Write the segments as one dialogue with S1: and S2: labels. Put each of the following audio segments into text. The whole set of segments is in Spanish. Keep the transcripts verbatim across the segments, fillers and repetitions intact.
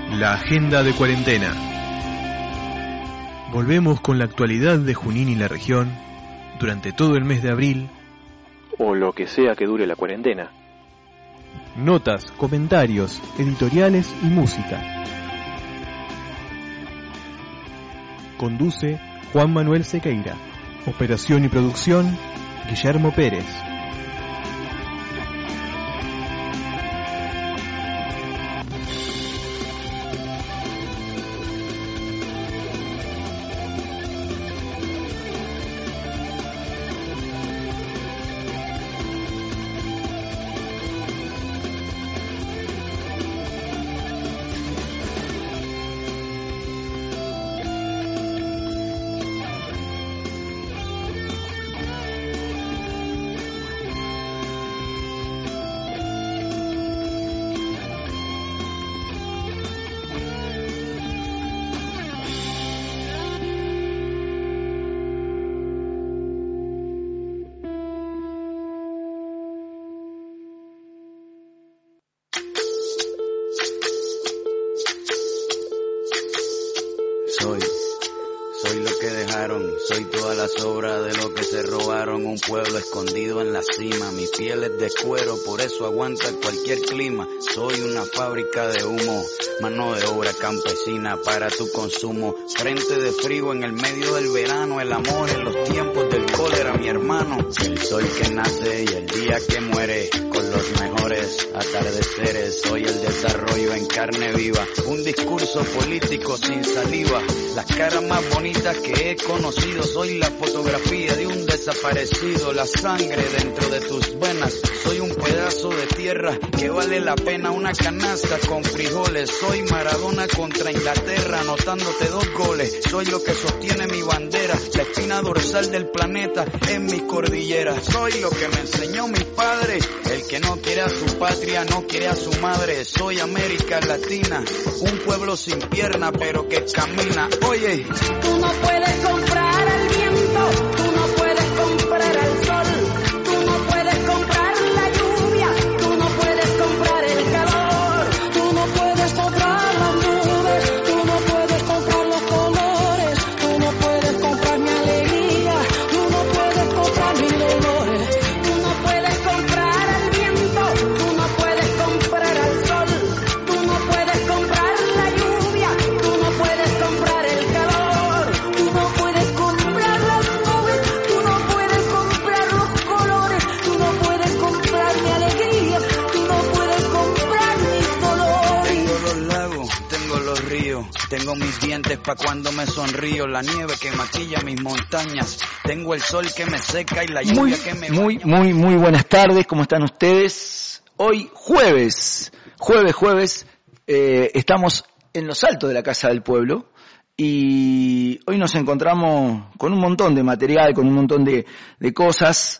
S1: La agenda de cuarentena. Volvemos con la actualidad de Junín y la región durante todo el mes de abril,
S2: o lo que sea que dure la cuarentena.
S1: Notas, comentarios, editoriales y música. Conduce Juan Manuel Sequeira. Operación y producción, Guillermo Pérez.
S3: Soy, soy lo que dejaron, soy toda la sobra de lo que se robaron, un pueblo escondido en la cima, mi piel es de cuero, por eso aguanta cualquier clima, soy una fábrica de humo, mano de obra campesina para tu consumo, frente de frío en el medio del verano, el amor en los tiempos del cólera, mi hermano, el sol que nace y el día que muere, con los mejores atardeceres, soy el desarrollo en carne viva, un discurso político sin saliva, las caras más bonitas que he conocido, soy la fotografía de un desaparecido, la sangre dentro de tus venas, soy un pedazo de tierra que vale la pena una canasta con frijoles, soy Maradona contra Inglaterra anotándote dos goles, soy lo que sostiene mi bandera, la espina dorsal del planeta en mi cordillera, soy lo que me enseñó mi padre, el que no quiere a su patria no quiere a su madre, soy América Latina, un pueblo sin pierna pero que camina, oye,
S4: tú no puedes comprar al viento, tú no puedes comprar al sol, tú no puedes comprar la lluvia, tú no puedes comprar el calor, tú no puedes comprar las nubes, tú no puedes comprar los colores, tú no puedes comprar mi alegría, tú no puedes comprar mis dolores, tú no puedes comprar al viento, tú no puedes comprar al sol, tú no puedes comprar la lluvia, tú no puedes comprar el calor, tú no puedes comprar las nubes, tú no puedes comprar los colores, tú no puedes comprar mi alegría, tú no puedes comprar mis dolores.
S3: tengo los lagos, tengo los ríos, tengo mis dientes pa' cuando me sonrío, la nieve que maquilla mis montañas, tengo el sol que me seca y la lluvia
S5: Muy,
S3: que me
S5: muy,
S3: baña.
S5: muy, muy buenas tardes, ¿cómo están ustedes? Hoy jueves, jueves, jueves, eh, estamos en los altos de la Casa del Pueblo y hoy nos encontramos con un montón de material, con un montón de, de cosas.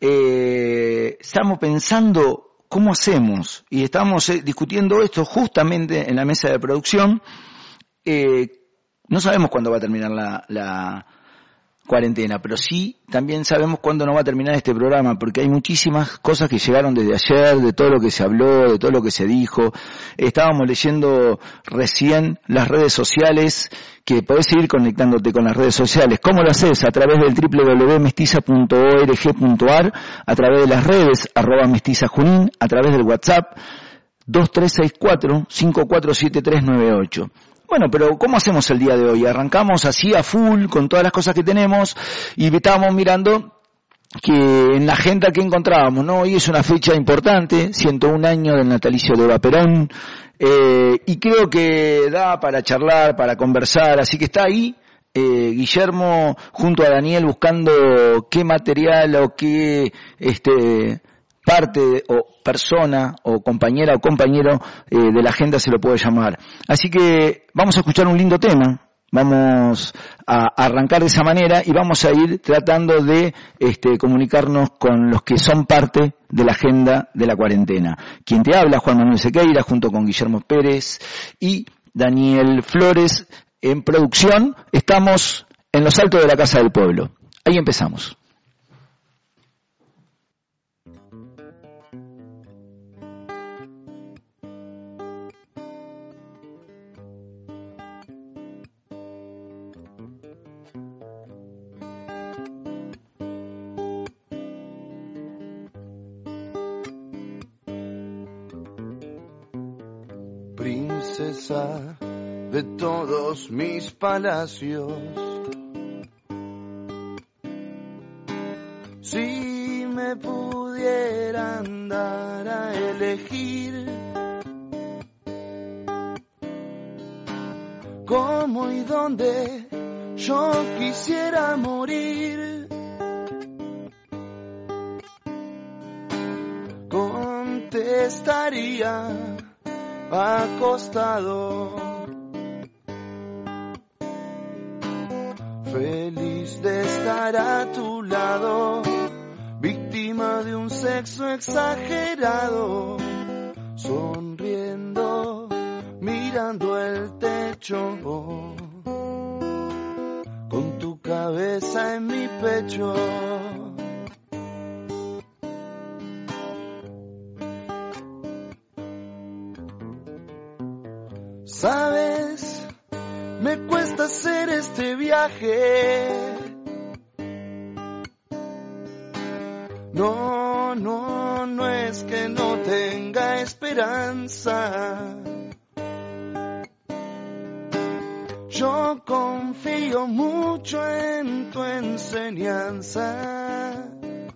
S5: Eh, estamos pensando cómo hacemos y estamos eh, discutiendo esto justamente en la mesa de producción. Eh, no sabemos cuándo va a terminar la, la cuarentena, pero sí también sabemos cuándo no va a terminar este programa, porque hay muchísimas cosas que llegaron desde ayer, de todo lo que se habló, de todo lo que se dijo. Estábamos leyendo recién las redes sociales, que podés seguir conectándote con las redes sociales. ¿Cómo lo haces? A través del doble u doble u doble u punto mestiza punto org punto a r, a través de las redes, arroba mestiza junín, a través del WhatsApp, dos tres seis cuatro, cinco cuatro siete tres nueve ocho. Bueno, pero ¿cómo hacemos el día de hoy? Arrancamos así a full con todas las cosas que tenemos y estábamos mirando que en la agenda que encontrábamos, ¿no? Hoy es una fecha importante, ciento un años del natalicio de Eva Perón, eh, y creo que da para charlar, para conversar, así que está ahí eh, Guillermo junto a Daniel buscando qué material o qué este parte o persona o compañera o compañero eh, de la agenda se lo puede llamar. Así que vamos a escuchar un lindo tema, vamos a arrancar de esa manera y vamos a ir tratando de este, comunicarnos con los que son parte de la agenda de la cuarentena. Quien te habla, Juan Manuel Sequeira, junto con Guillermo Pérez y Daniel Flores en producción. Estamos en los altos de la Casa del Pueblo. Ahí empezamos.
S6: princesa de todos mis palacios. Si me pudieran dar a elegir cómo y dónde yo quisiera morir, contestaría acostado, feliz de estar a tu lado, víctima de un sexo exagerado, sonriendo, mirando el techo, con tu cabeza en mi pecho. Sabes, me cuesta hacer este viaje. No, no, no es que no tenga esperanza. Yo confío mucho en tu enseñanza.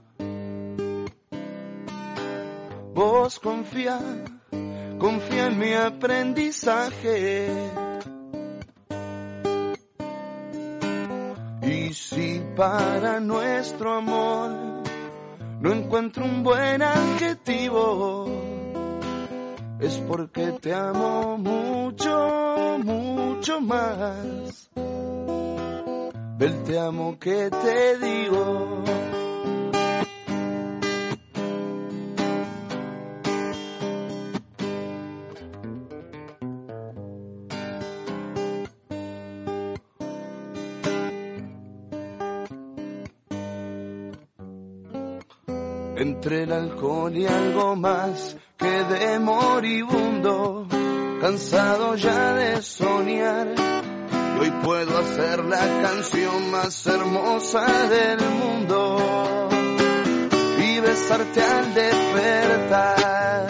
S6: Vos confía, confía en mi aprendizaje. Y si para nuestro amor no encuentro un buen adjetivo, es porque te amo mucho, mucho más del te amo que te digo. Entre el alcohol y algo más quedé moribundo, cansado ya de soñar, y hoy puedo hacer la canción más hermosa del mundo y besarte al despertar.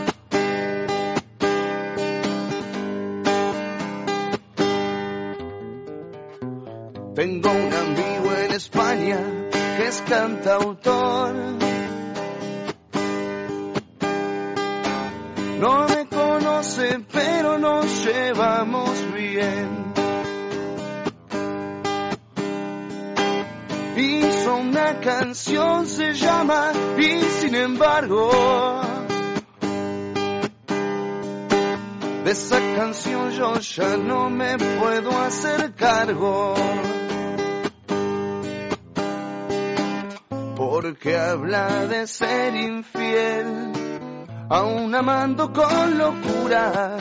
S6: Tengo un amigo en España que es cantautor. No me conoce, pero nos llevamos bien. Hizo una canción, se llama Y sin embargo. De esa canción yo ya no me puedo hacer cargo, porque habla de ser infiel, aún amando con locura.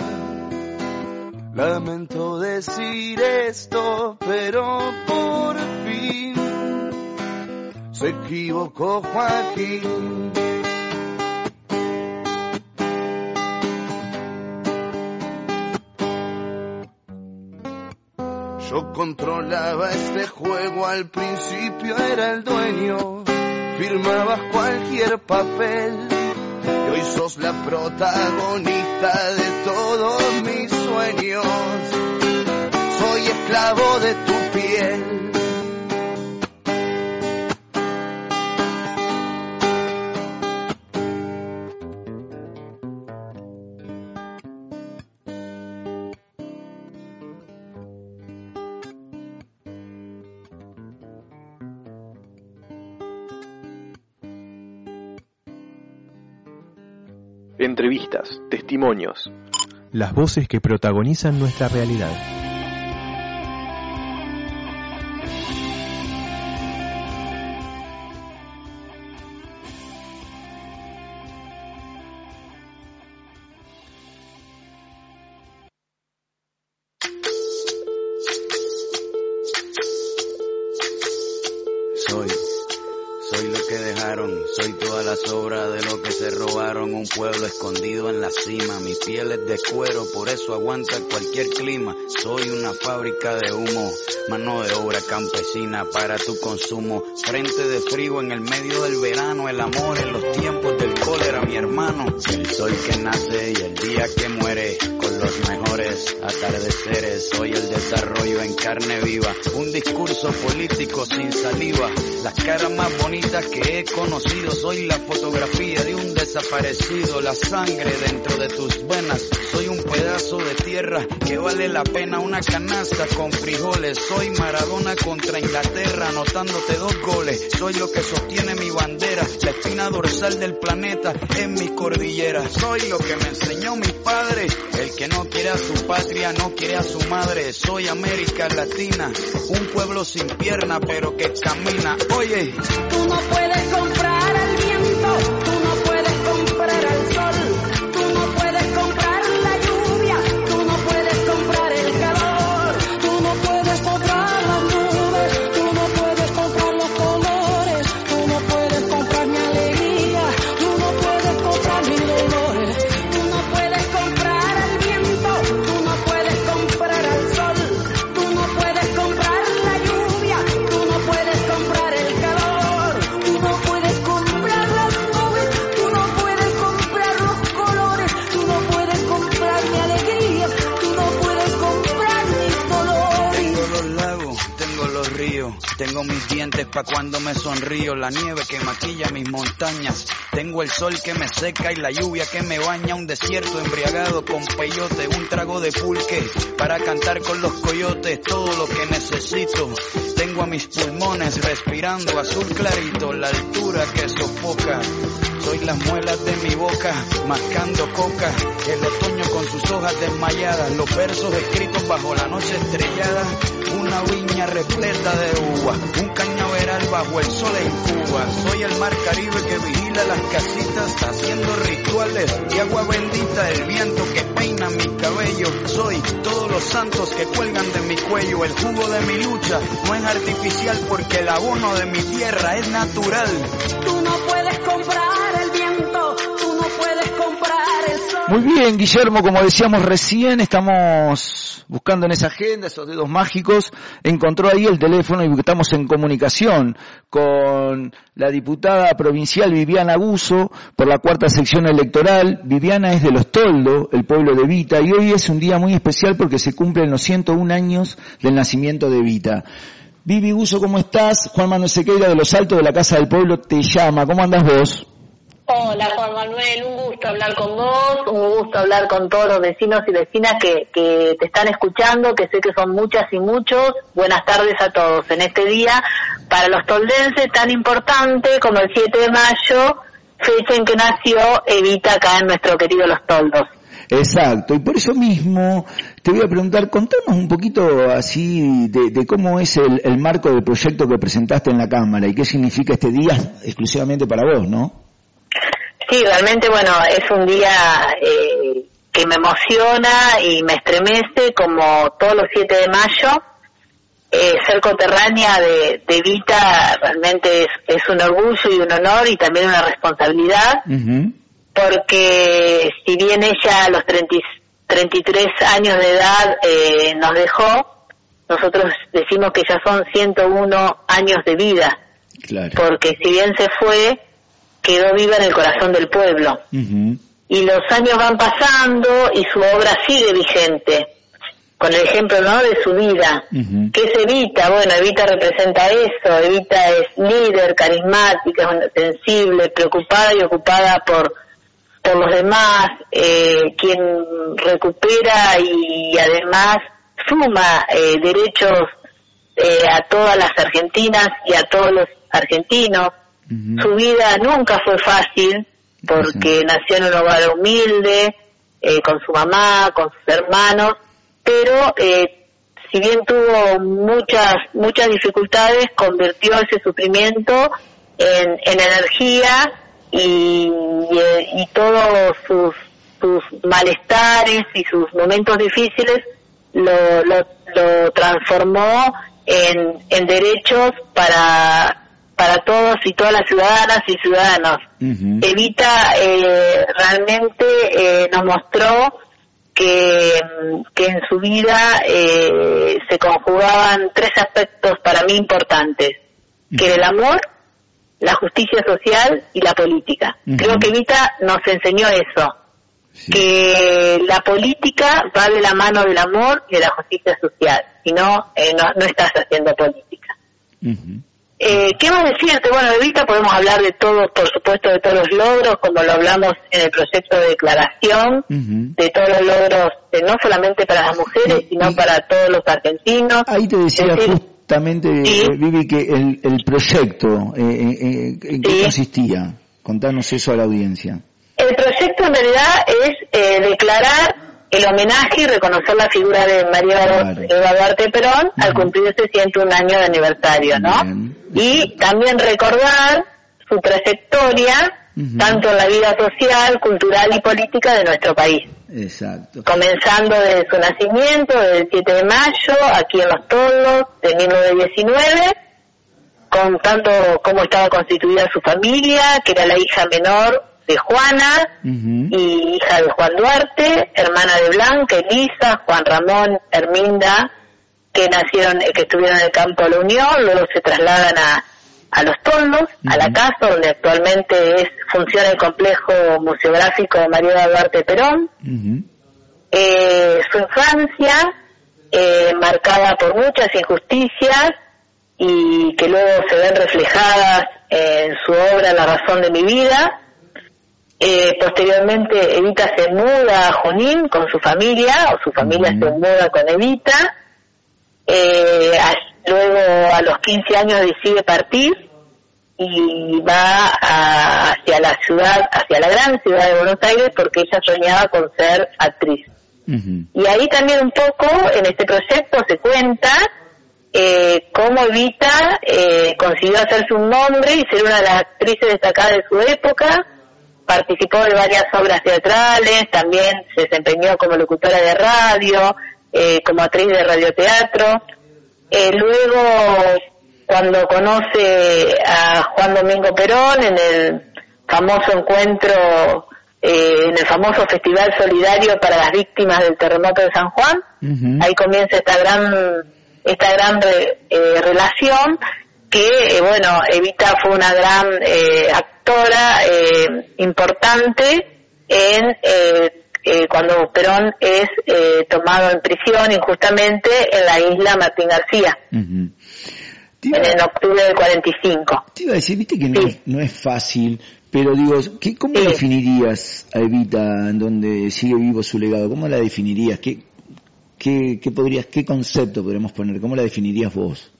S6: Lamento decir esto, pero por fin se equivocó Joaquín. Yo controlaba este juego, al principio era el dueño, firmabas cualquier papel. Y hoy sos la protagonista de todos mis sueños. Soy esclavo de tu piel.
S2: Entrevistas, testimonios.
S1: Las voces que protagonizan nuestra realidad.
S3: Soy, soy lo que dejaron, soy toda la sobra de lo que se robaron, un pueblo escondido en la cima, mi piel es de cuero, por eso aguanta cualquier clima, soy una fábrica de humo, mano de obra campesina para tu consumo, frente de frío en el medio del verano, el amor en los tiempos del cólera, mi hermano, el sol que nace y el día que muere, con los sueños, atardeceres, soy el desarrollo en carne viva, un discurso político sin saliva, las caras más bonitas que he conocido, soy la fotografía de un desaparecido, la sangre dentro de tus venas, soy un pedazo de tierra que vale la pena una canasta con frijoles, soy Maradona contra Inglaterra, anotándote dos goles, soy lo que sostiene mi bandera, la espina dorsal del planeta en mi cordillera, soy lo que me enseñó mi padre, el que no quiere a su patria, no quiere a su madre, soy América Latina, un pueblo sin pierna pero que camina, oye.
S4: Tú no puedes comprar al viento, tú no puedes comprar al sol, tú no puedes comprar la lluvia, tú no puedes comprar el calor, tú no puedes comprar las nubes, tú no puedes comprar los colores, tú no puedes comprar mi alegría, tú no puedes comprar mis dolores, tú no puedes comprar al viento, tú no puedes comprar al sol, tú no puedes comprar la lluvia, tú no puedes comprar el calor, tú no puedes comprar las nubes, tú no puedes comprar los colores, tú no puedes comprar mi alegría, tú no puedes comprar mis dolores.
S3: Tengo los lagos, tengo los ríos, tengo mis dientes pa' cuando me sonrío, la nieve que maquilla mis montañas, tengo el sol que me seca y la lluvia que me baña, un desierto embriagado con peyote, un trago de pulque para cantar con los coyotes, todo lo que necesito, tengo a mis pulmones respirando azul clarito, la altura que sofoca, soy las muelas de mi boca, mascando coca, el otoño con sus hojas desmayadas, los versos escritos bajo la noche estrellada, una viña repleta de uva, un cañaveral bajo el sol en Cuba, soy el mar Caribe que vigila las casitas, haciendo rituales y agua bendita, el viento que peina mi cabello, soy todos los santos que cuelgan de mi cuello, el jugo de mi lucha no es artificial porque el abono de mi tierra es natural.
S4: Tú no puedes comprar el viento, tú no puedes comprar el sol.
S5: Muy bien, Guillermo, como decíamos recién, estamos buscando en esa agenda esos dedos mágicos, encontró ahí el teléfono y estamos en comunicación con la diputada provincial Viviana Buzo por la cuarta sección electoral. Viviana es de Los Toldos, el pueblo de Evita, y hoy es un día muy especial porque se cumplen los ciento un años del nacimiento de Evita. Vivi Buzo, ¿cómo estás? Juan Manuel Sequeira de Los Altos de la Casa del Pueblo te llama. ¿Cómo andás vos?
S7: Hola Juan Manuel, un gusto hablar con vos, un gusto hablar con todos los vecinos y vecinas que, que te están escuchando, que sé que son muchas y muchos. Buenas tardes a todos en este día para los toldenses tan importante como el siete de mayo, fecha en que nació Evita acá en nuestro querido Los Toldos.
S5: Exacto, y por eso mismo te voy a preguntar, contanos un poquito así de, de cómo es el, el marco del proyecto que presentaste en la Cámara y qué significa este día exclusivamente para vos, ¿no?
S7: Sí, realmente, bueno, es un día eh, que me emociona y me estremece como todos los siete de mayo. Eh, ser coterránea de, de Evita realmente es, es un orgullo y un honor y también una responsabilidad, uh-huh. Porque si bien ella a los treinta, treinta y tres años de edad eh, nos dejó, nosotros decimos que ya son ciento uno años de vida, claro. Porque si bien se fue, quedó viva en el corazón del pueblo. Uh-huh. Y los años van pasando y su obra sigue vigente, con el ejemplo, ¿no?, de su vida. Uh-huh. ¿Qué es Evita? Bueno, Evita representa eso. Evita es líder, carismática, sensible, preocupada y ocupada por, por los demás, eh, quien recupera y además suma eh, derechos eh, a todas las argentinas y a todos los argentinos. Uh-huh. Su vida nunca fue fácil porque sí. Nació en un hogar humilde, eh, con su mamá, con sus hermanos, pero eh, si bien tuvo muchas muchas dificultades, convirtió ese sufrimiento en, en energía y, y, y todos sus, sus malestares y sus momentos difíciles lo, lo, lo transformó en, en derechos para para todos y todas las ciudadanas y ciudadanos. Uh-huh. Evita eh, realmente eh, nos mostró que, que en su vida eh, se conjugaban tres aspectos para mí importantes, uh-huh. Que era el amor, la justicia social y la política. Uh-huh. Creo que Evita nos enseñó eso,
S5: Sí.
S7: Que la política va de la mano del amor y de la justicia social, si no, eh, no, no estás haciendo política.
S5: Uh-huh.
S7: Eh, ¿Qué más decirte? Bueno, de Evita podemos hablar de todo, por supuesto, de todos los logros, como lo hablamos en el proyecto de declaración,
S5: Uh-huh.
S7: de todos los logros, eh, no solamente para las mujeres,
S5: Y-
S7: sino
S5: y-
S7: para todos los argentinos.
S5: Ahí te decía
S7: Es decir,
S5: justamente,
S7: sí.
S5: eh, Vivi, que el, el proyecto, eh, eh, eh, ¿en qué
S7: Sí.
S5: consistía? Contanos eso a la audiencia.
S7: El proyecto en realidad es eh, declarar el homenaje y reconocer la figura de María
S5: Claro.
S7: Eva Duarte Perón
S5: Ujú.
S7: al cumplirse ciento un años de aniversario, ¿no?
S5: Bien.
S7: Y también recordar su trayectoria,
S5: Ujú.
S7: tanto en la vida social, cultural y política de nuestro país.
S5: Exacto.
S7: Comenzando desde su nacimiento, desde el siete de mayo, aquí en Los Toldos, de mil novecientos diecinueve, contando cómo estaba constituida su familia, que era la hija menor de Juana,
S5: Uh-huh.
S7: y hija de Juan Duarte, hermana de Blanca, Elisa, Juan Ramón, Herminda, que nacieron, eh, que estuvieron en el campo de la Unión, luego se trasladan a, a Los Toldos, a la
S5: Ujú.
S7: casa donde actualmente es funciona el complejo museográfico de María Duarte Perón.
S5: Uh-huh.
S7: Eh, su infancia, eh, marcada por muchas injusticias y que luego se ven reflejadas en su obra La razón de mi vida. Eh, posteriormente Evita se muda a Junín con su familia, o su familia
S5: Ujú.
S7: se muda con Evita. Eh, a- luego a los quince años decide partir y va a- hacia la ciudad, hacia la gran ciudad de Buenos Aires, porque ella soñaba con ser actriz.
S5: Uh-huh.
S7: Y ahí también un poco en este proyecto se cuenta eh, cómo Evita eh, consiguió hacerse un nombre y ser una de las actrices destacadas de su época. Participó de varias obras teatrales, también se desempeñó como locutora de radio, eh, como actriz de radioteatro. Eh, luego, cuando conoce a Juan Domingo Perón en el famoso encuentro, eh, en el famoso Festival Solidario para las Víctimas del Terremoto de San Juan,
S5: Uh-huh.
S7: ahí comienza esta gran esta gran re- eh, relación que, eh, bueno, Evita fue una gran eh, actora eh, importante en eh, eh, cuando Perón es eh, tomado en prisión injustamente en la isla Martín García,
S5: Uh-huh. Te iba,
S7: en, en octubre del cuarenta y cinco.
S5: te iba a decir, viste que no,
S7: Sí.
S5: es, no es fácil, pero digo, ¿qué, ¿cómo
S7: Sí.
S5: definirías a Evita en donde sigue vivo su legado? ¿Cómo la definirías? ¿Qué, qué, qué podrías, qué concepto podríamos poner? ¿Cómo la definirías vos?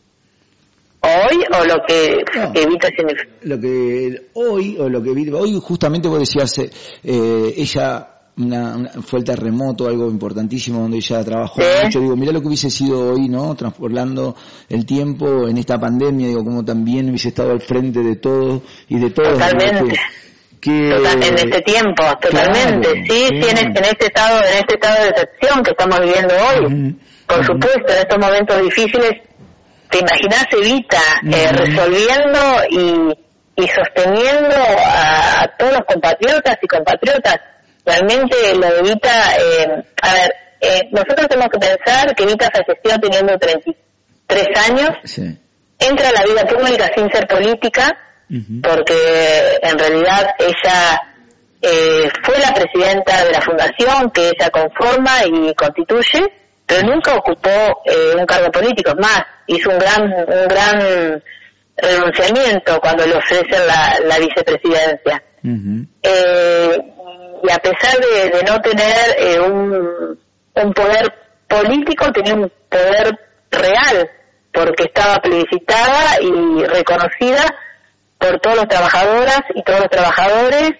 S7: Hoy, o lo que
S5: No.
S7: Evita significa.
S5: Lo que hoy, o lo que vi, hoy justamente vos decías, eh, ella una, una- fue el terremoto, algo importantísimo donde ella trabajó
S7: Sí.
S5: mucho. Digo, mirá lo que hubiese sido hoy, ¿no? Transportando el tiempo en esta pandemia, digo, como también hubiese estado al frente de todo y de todos.
S7: Totalmente.
S5: Que, que-
S7: Total- en este tiempo, totalmente,
S5: Claro,
S7: sí, sí, en,
S5: claro.
S7: este, en este estado, en este estado de excepción que estamos viviendo hoy,
S5: Ujú,
S7: por
S5: ujú.
S7: supuesto, en estos momentos difíciles, te imaginas Evita eh,
S5: Ujú.
S7: resolviendo y, y sosteniendo a, a todos los compatriotas y compatriotas. Realmente lo de Evita, eh, a ver, eh, nosotros tenemos que pensar que Evita falleció teniendo treinta y tres años,
S5: Sí.
S7: entra a la vida pública sin ser política,
S5: Ujú.
S7: porque en realidad ella eh, fue la presidenta de la fundación que ella conforma y constituye, pero nunca ocupó eh, un cargo político. Es más, hizo un gran un gran renunciamiento cuando le ofrecen la, la vicepresidencia.
S5: Ujú.
S7: Eh, y a pesar de, de no tener eh, un, un poder político, tenía un poder real, porque estaba plebiscitada y reconocida por todas las trabajadoras y todos los trabajadores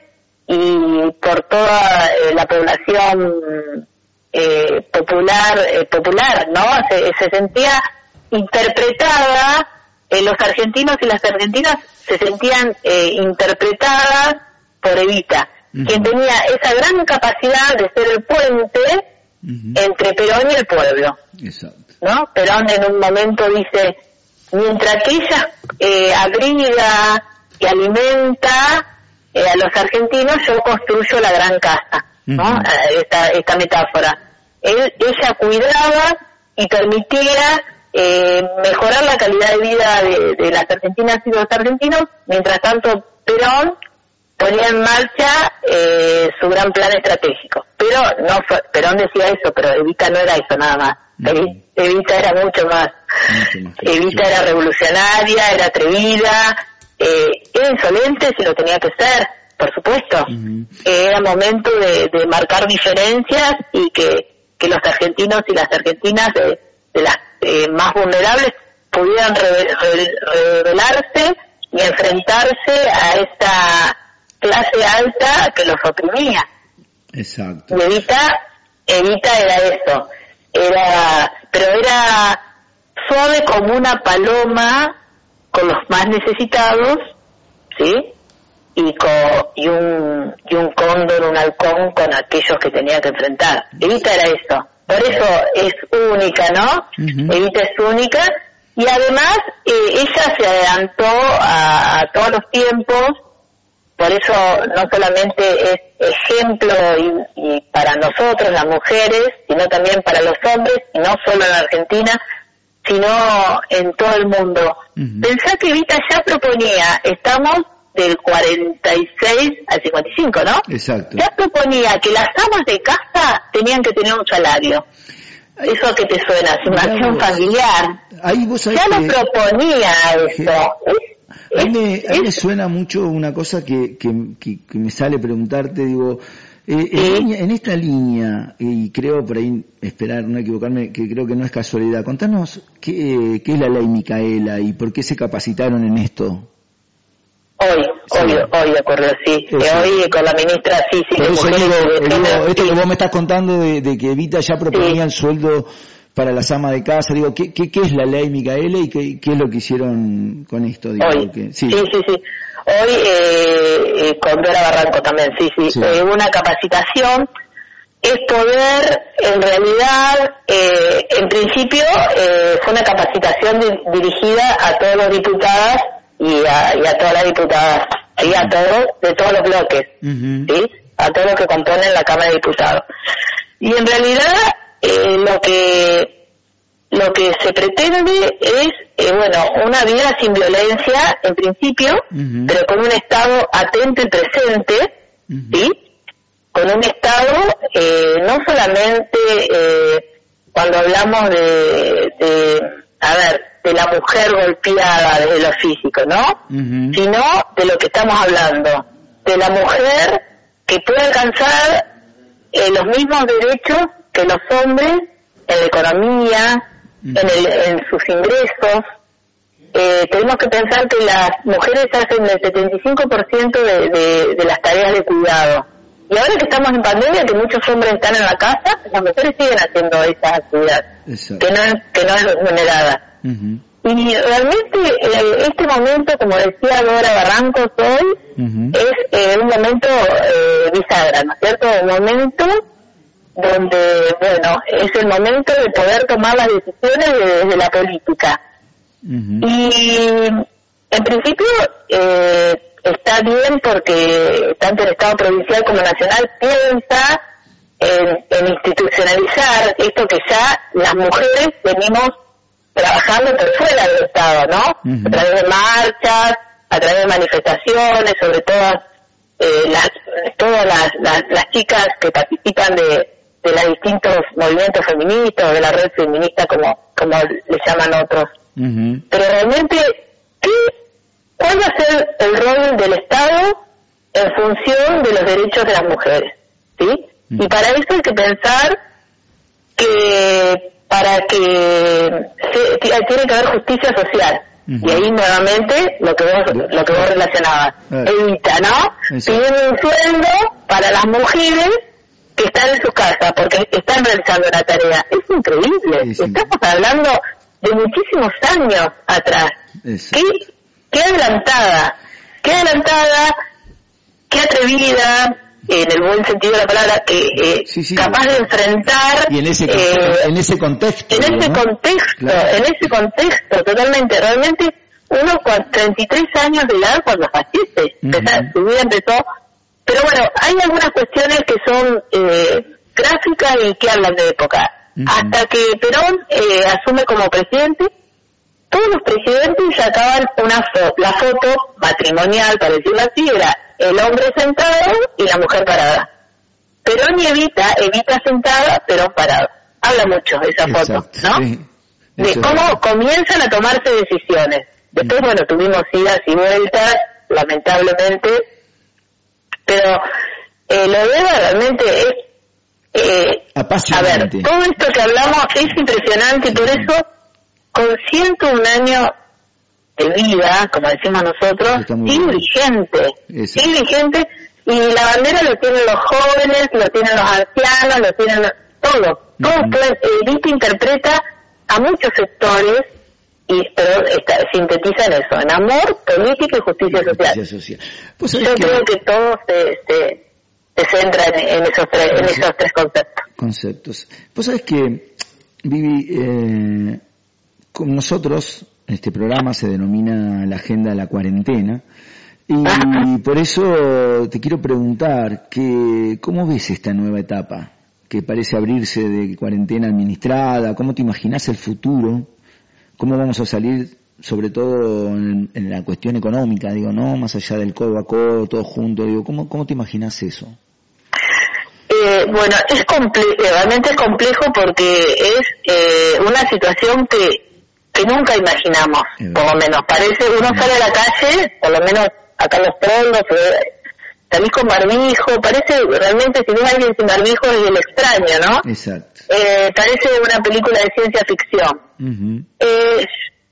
S7: y por toda eh, la población eh, popular, eh, popular, ¿no? Se, se sentía interpretada, eh, los argentinos y las argentinas se sentían eh, interpretadas por Evita,
S5: Ujú.
S7: quien tenía esa gran capacidad de ser el puente
S5: Ujú.
S7: entre Perón y el pueblo,
S5: Exacto.
S7: ¿no? Perón en un momento dice, mientras que ella eh, abriga y alimenta eh, a los argentinos, yo construyo la gran casa, ¿no?
S5: Ujú.
S7: Eh, esta, esta metáfora. Él, ella cuidaba y permitía eh, mejorar la calidad de vida de, de las argentinas y los argentinos, mientras tanto Perón ponía en marcha eh, su gran plan estratégico. Pero no fue, Perón decía eso, pero Evita no era eso nada más. Uh-huh. Evita era mucho más. Mucho más Evita era revolucionaria, era atrevida, eh, era insolente si lo tenía que ser, por supuesto. Uh-huh. Eh, era momento de, de marcar diferencias y que, que los argentinos y las argentinas de, de las eh, más vulnerables pudieran rebelarse y enfrentarse a esta clase alta que los oprimía.
S5: Exacto.
S7: Y Evita, Evita era eso, era, pero era suave como una paloma con los más necesitados, ¿sí? Y con, y un, y un cóndor, un halcón con aquellos que tenía que enfrentar. Evita era eso. Por eso es única, ¿no? Uh-huh. Evita es única. Y además, eh, ella se adelantó a, a todos los tiempos. Por eso no solamente es ejemplo y, y para nosotros, las mujeres, sino también para los hombres, y no solo en Argentina, sino en todo el mundo. Uh-huh. Pensá que Evita ya proponía, estamos del cuarenta y seis al cincuenta y cinco, ¿no?
S5: Exacto.
S7: Ya proponía que las amas de casa tenían que tener un salario. ¿Eso que te suena? Asignación familiar.
S5: Ahí vos sabés
S7: ya
S5: que...
S7: lo proponía eso.
S5: A mí, me, a mí me suena mucho una cosa que, que, que, que me sale preguntarte, digo, eh, en, línea, en esta línea, y creo por ahí, esperar no equivocarme, que creo que no es casualidad, contanos qué, qué es la ley Micaela y por qué se capacitaron en esto.
S7: Hoy, sí. hoy, hoy ocurrió, sí. Que hoy con la ministra, sí, sí.
S5: Por eso
S7: mujeres,
S5: digo,
S7: de
S5: digo,
S7: género,
S5: esto
S7: sí.
S5: que vos me estás contando de, de que Evita ya proponía sí. el sueldo para las amas de casa, digo, ¿qué, qué, qué es la ley Micaela y qué, qué es lo que hicieron con esto? Digo,
S7: hoy,
S5: que, sí.
S7: sí, sí, sí. Hoy eh, eh, con Dora Barranco también, sí, sí. sí. Eh, una capacitación es poder, en realidad, eh, en principio, eh, fue una capacitación di- dirigida a todos los diputados y a, y a todas las diputadas, y a todos, de todos los bloques, uh-huh. ¿sí? A todos los que componen la Cámara de Diputados. Y en realidad, eh, lo que lo que se pretende es, eh, bueno, una vida sin violencia, en principio, uh-huh. pero con un Estado atento y presente, uh-huh. ¿sí? Con un Estado, eh, no solamente eh, cuando hablamos de, de, a ver, de la mujer golpeada desde lo físico, ¿no? Uh-huh. Sino de lo que estamos hablando, de la mujer que puede alcanzar eh, los mismos derechos que los hombres en la economía, uh-huh. en, el, en sus ingresos. Eh, tenemos que pensar que las mujeres hacen el setenta y cinco por ciento de, de, de las tareas de cuidado. Y ahora que estamos en pandemia, que muchos hombres están en la casa, las mujeres siguen haciendo esas actividades, Exacto. que no es, que no es remunerada. Uh-huh. Y realmente eh, este momento, como decía Dora Barrancos hoy, uh-huh. es eh, un momento eh, bisagra, ¿no es cierto? Un momento donde, bueno, es el momento de poder tomar las decisiones desde de la política. Uh-huh. Y en principio eh, está bien porque tanto el Estado provincial como nacional piensa en, en institucionalizar esto que ya las mujeres venimos trabajando por fuera del Estado, ¿no? Uh-huh. A través de marchas, a través de manifestaciones, sobre todo eh, las, todas las, las, las chicas que participan de, de los distintos movimientos feministas o de la red feminista, como, como le llaman otros. Uh-huh. Pero realmente, ¿qué, ¿cuál va a ser el rol del Estado en función de los derechos de las mujeres? ¿Sí? Uh-huh. Y para eso hay que pensar que para que se, tiene que haber justicia social. Uh-huh. Y ahí nuevamente lo que vos, lo que vos relacionabas. Uh-huh. Evita, ¿no? Pidiendo un sueldo para las mujeres que están en su casa, porque están realizando una tarea. Es increíble. Sí, Estamos sí. hablando de muchísimos años atrás. ¿Qué, qué adelantada, qué adelantada, qué atrevida, en el buen sentido de la palabra, que eh, sí, sí, capaz de enfrentar
S5: y en ese,
S7: eh,
S5: en ese contexto
S7: en ese ¿no? contexto claro. en ese contexto totalmente, realmente uno con treinta y tres años de edad cuando fallece, uh-huh. empezar, su vida empezó, pero bueno, hay algunas cuestiones que son eh, gráficas y que hablan de época. Uh-huh. Hasta que Perón eh, asume como presidente, todos los presidentes sacaban una foto, la foto matrimonial, para decirlo así, era el hombre sentado y la mujer parada. Perón y Evita, Evita sentada, Perón parado. Habla mucho esa foto,
S5: Exacto,
S7: ¿no?
S5: sí.
S7: De
S5: Eso
S7: cómo
S5: es.
S7: comienzan a tomarse decisiones. Después, bueno, tuvimos idas y vueltas, lamentablemente, pero eh, lo de Eva realmente es, eh, a
S5: Apasionante.
S7: ver, todo esto que hablamos es impresionante y por eso, con ciento un años de vida, como decimos nosotros,
S5: Está muy
S7: sigue
S5: bien.
S7: vigente,
S5: Eso.
S7: sigue vigente, y la bandera lo tienen los jóvenes, lo tienen los ancianos, lo tienen los, todos, todos
S5: Ujú.
S7: pueden, Evita interpreta a muchos sectores, y pero está, sintetiza en eso, en amor, política y justicia social.
S5: Justicia social. Vos sabés
S7: Yo
S5: que-
S7: creo que todo se, se, se centra en, en esos tres, en esos tres conceptos.
S5: conceptos. Vos sabés que, Vivi, eh, con nosotros, este programa se denomina la agenda de la cuarentena, y por eso te quiero preguntar, que, ¿cómo ves esta nueva etapa que parece abrirse de cuarentena administrada? ¿Cómo te imaginás el futuro? ¿Cómo vamos a salir, sobre todo en, en la cuestión económica, digo, no más allá del codo a codo, todo junto, digo, ¿cómo, cómo te imaginás eso?
S7: Eh, bueno, es comple- realmente es complejo porque es eh, una situación que, que nunca imaginamos,
S5: Es
S7: por lo menos. Parece, uno sale a la calle, por lo menos acá en Los Trondos, eh, salís con barbijo, parece realmente, si ves a alguien sin barbijo es el extraño, ¿no?
S5: Exacto.
S7: Eh, parece una película de ciencia ficción.
S5: Ujú.
S7: Eh,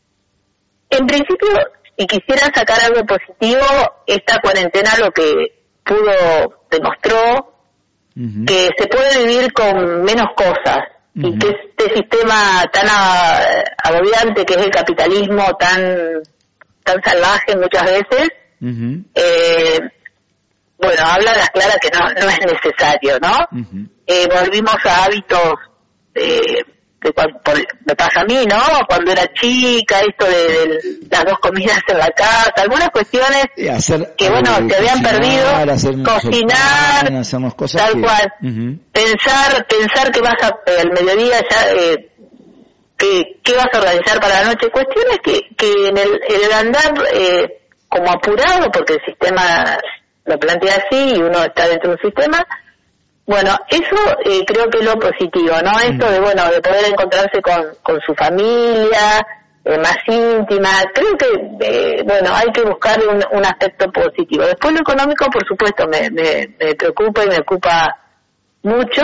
S7: en principio, si quisiera sacar algo positivo, esta cuarentena lo que pudo, demostró
S5: Ujú.
S7: que se puede vivir con menos cosas y
S5: Ujú.
S7: que este sistema tan a- agobiante que es el capitalismo, tan tan salvaje muchas veces,
S5: Ujú.
S7: eh, bueno, habla a las claras que no, no es necesario, ¿no?
S5: Ujú.
S7: Eh, volvimos a hábitos eh, de cuan- por- me pasa a mí, ¿no? Cuando era chica, esto de, de las dos comidas en la casa, algunas cuestiones
S5: Eh, hacer
S7: que, bueno,
S5: algo de
S7: se habían
S5: cocinar,
S7: perdido,
S5: hacernos
S7: cocinar,
S5: pan, hacernos cosas
S7: tal
S5: que-
S7: cual.
S5: Ujú.
S7: pensar pensar que vas a eh, al mediodía ya eh, que qué vas a organizar para la noche, cuestiones que que en el, en el andar eh, como apurado porque el sistema lo plantea así y uno está dentro de un sistema. Bueno, eso eh, creo que es lo positivo, ¿no? Esto de, bueno, de poder encontrarse con, con su familia, eh, más íntima. Creo que, eh, bueno, hay que buscar un, un aspecto positivo. Después lo económico, por supuesto, me, me, me preocupa y me ocupa mucho.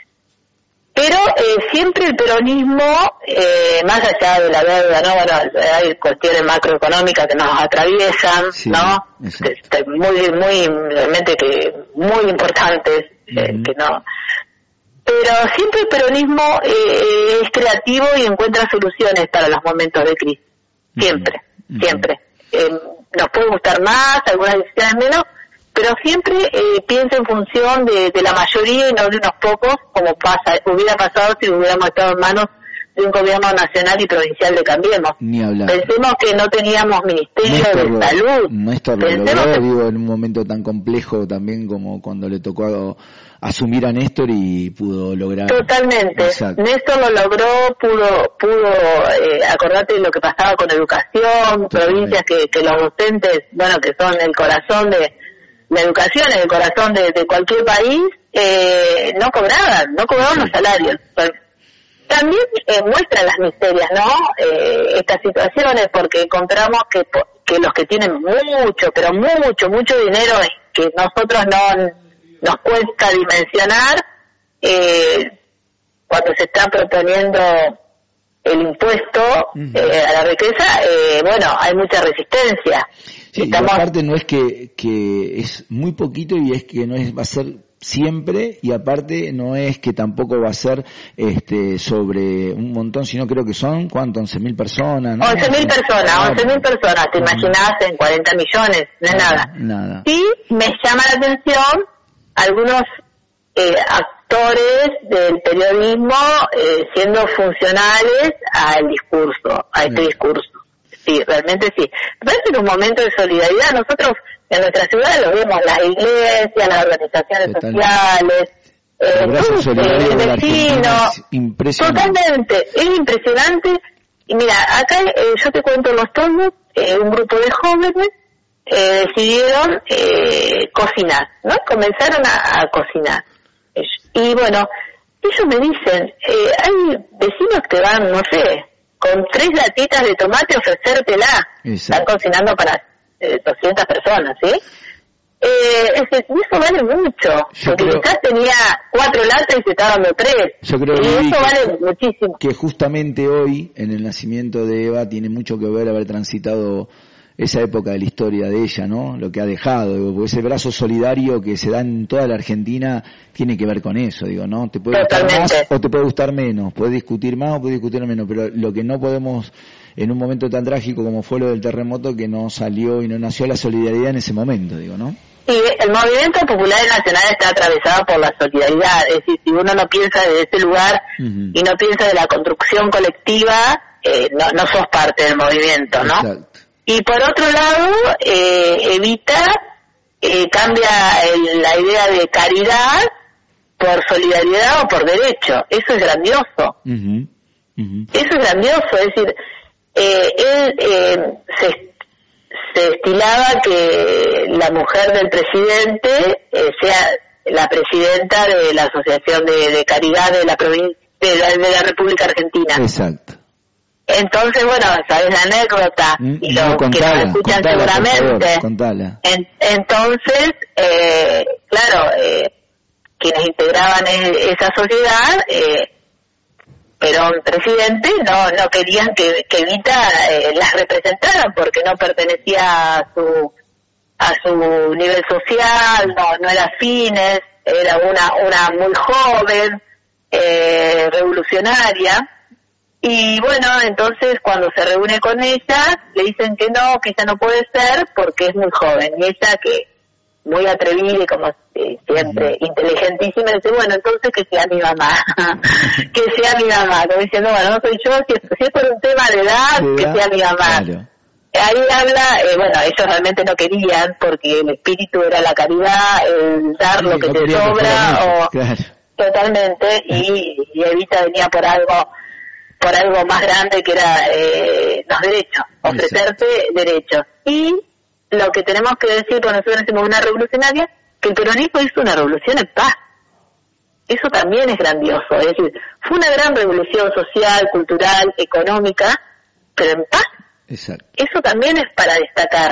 S7: Pero eh, siempre el peronismo, eh, más allá de la deuda, ¿no? Bueno, hay cuestiones macroeconómicas que nos atraviesan,
S5: Sí,
S7: ¿no?
S5: exacto.
S7: Que, que muy, muy, realmente que muy importantes, eh,
S5: Ujú.
S7: que no. Pero siempre el peronismo eh, es creativo y encuentra soluciones para los momentos de crisis. Siempre,
S5: Ujú.
S7: siempre. Eh, nos puede gustar más, algunas decisiones menos, pero siempre eh, piensa en función de, de la mayoría y no de unos pocos, como pasa hubiera pasado si hubiéramos estado en manos de un gobierno nacional y provincial de Cambiemos.
S5: Ni hablar.
S7: Pensemos que no teníamos ministerio
S5: Néstor
S7: de
S5: lo-
S7: salud.
S5: Néstor lo
S7: Pensemos
S5: logró,
S7: que-
S5: digo, en un momento tan complejo también como cuando le tocó asumir a Néstor y pudo lograr.
S7: Totalmente.
S5: Exacto.
S7: Néstor lo logró, pudo, pudo, eh, acordate de lo que pasaba con educación,
S5: Totalmente.
S7: provincias que, que los docentes, bueno, que son el corazón de la educación, es el corazón de, de cualquier país, eh, no cobraban, no cobraban los salarios. También eh, muestran las miserias, ¿no? Eh, estas situaciones, porque encontramos que, po- que los que tienen mucho, pero mucho, mucho dinero, es que nosotros no nos cuesta dimensionar, eh, cuando se está proponiendo el impuesto
S5: Ujú.
S7: eh, a la riqueza, eh, bueno, hay mucha resistencia.
S5: Sí, y
S7: Estamos-
S5: aparte no es que, que es muy poquito y es que no es va a ser siempre, y aparte no es que tampoco va a ser este sobre un montón, sino creo que son, ¿cuánto? once mil personas, ¿no?
S7: once mil personas,
S5: Claro.
S7: once mil personas, te
S5: Ujú.
S7: imaginas en cuarenta millones, no es nada.
S5: Nada.
S7: Sí, me llama la atención algunos eh, actores del periodismo eh, siendo funcionales al discurso, a este
S5: Bien.
S7: discurso. Sí, realmente sí. Me parece que en un momento de solidaridad nosotros en nuestra ciudad lo vemos, las iglesias, las organizaciones
S5: Totalmente.
S7: sociales, eh,
S5: El brazo
S7: todos,
S5: solidario
S7: eh,
S5: de la Argentina
S7: vecinos,
S5: es impresionante.
S7: totalmente, es impresionante Y mira, acá eh, yo te cuento los tomos, eh, un grupo de jóvenes eh, decidieron eh, cocinar, ¿no? Comenzaron a, a cocinar. Y bueno, ellos me dicen, eh, hay vecinos que van, no sé, con tres latitas de tomate a ofrecértela. Están cocinando para eh, doscientas personas, ¿sí? Eh, es decir, eso vale mucho,
S5: yo
S7: porque
S5: creo,
S7: quizás tenía cuatro latas y se está dando tres.
S5: Yo creo
S7: y
S5: que,
S7: eso vale muchísimo.
S5: Que justamente hoy, en el nacimiento de Eva, tiene mucho que ver haber transitado esa época de la historia de ella, ¿no? Lo que ha dejado, digo, porque ese brazo solidario que se da en toda la Argentina tiene que ver con eso, digo, ¿no? Te puede
S7: Totalmente.
S5: gustar más o te puede gustar menos, puedes discutir más o puedes discutir menos, pero lo que no podemos, en un momento tan trágico como fue lo del terremoto, que no salió y no nació la solidaridad en ese momento, digo, ¿no?
S7: Sí, el movimiento popular nacional está atravesado por la solidaridad, es decir, si uno no piensa de ese lugar uh-huh. y no piensa de la construcción colectiva, eh, no, no sos parte del movimiento, ¿no? Exacto. Y por otro lado, eh, Evita eh, cambia el, la idea de caridad por solidaridad o por derecho. Eso es grandioso. Uh-huh. Uh-huh. Eso es grandioso. Es decir, eh, él eh, se, se estilaba que la mujer del presidente eh, sea la presidenta de la Asociación de, de Caridad de la, provincia, de, la, de la República Argentina.
S5: Exacto.
S7: Entonces, bueno, sabes la anécdota,
S5: mm,
S7: y los
S5: no, contala,
S7: que nos escuchan
S5: contala,
S7: seguramente.
S5: Favor, contala.
S7: En, entonces, eh, claro, eh, quienes integraban el, esa sociedad, eh, Perón presidente, no no querían que, que Evita eh, las representara porque no pertenecía a su a su nivel social, no no era afines, era una una muy joven, eh, revolucionaria. Y bueno, entonces cuando se reúne con ella, le dicen que no, que ella no puede ser porque es muy joven. Y ella, que muy atrevida y como eh, siempre, uh-huh. inteligentísima, dice, bueno, entonces que sea mi mamá, que sea mi mamá. Como diciendo, bueno, no soy yo, si es, si es por un tema de edad, ¿sí? Que sea mi mamá. Claro. Ahí habla, eh, bueno, ellos realmente no querían porque el espíritu era la caridad, el dar sí, lo que no te sobra, o claro. Totalmente, y, y Evita venía por algo por algo más grande que era eh, los derechos, ofrecerte derechos. Y lo que tenemos que decir, cuando nosotros decimos una revolucionaria, que el peronismo hizo una revolución en paz. Eso también es grandioso, es decir, fue una gran revolución social, cultural, económica, pero en paz.
S5: Exacto.
S7: Eso también es para destacar.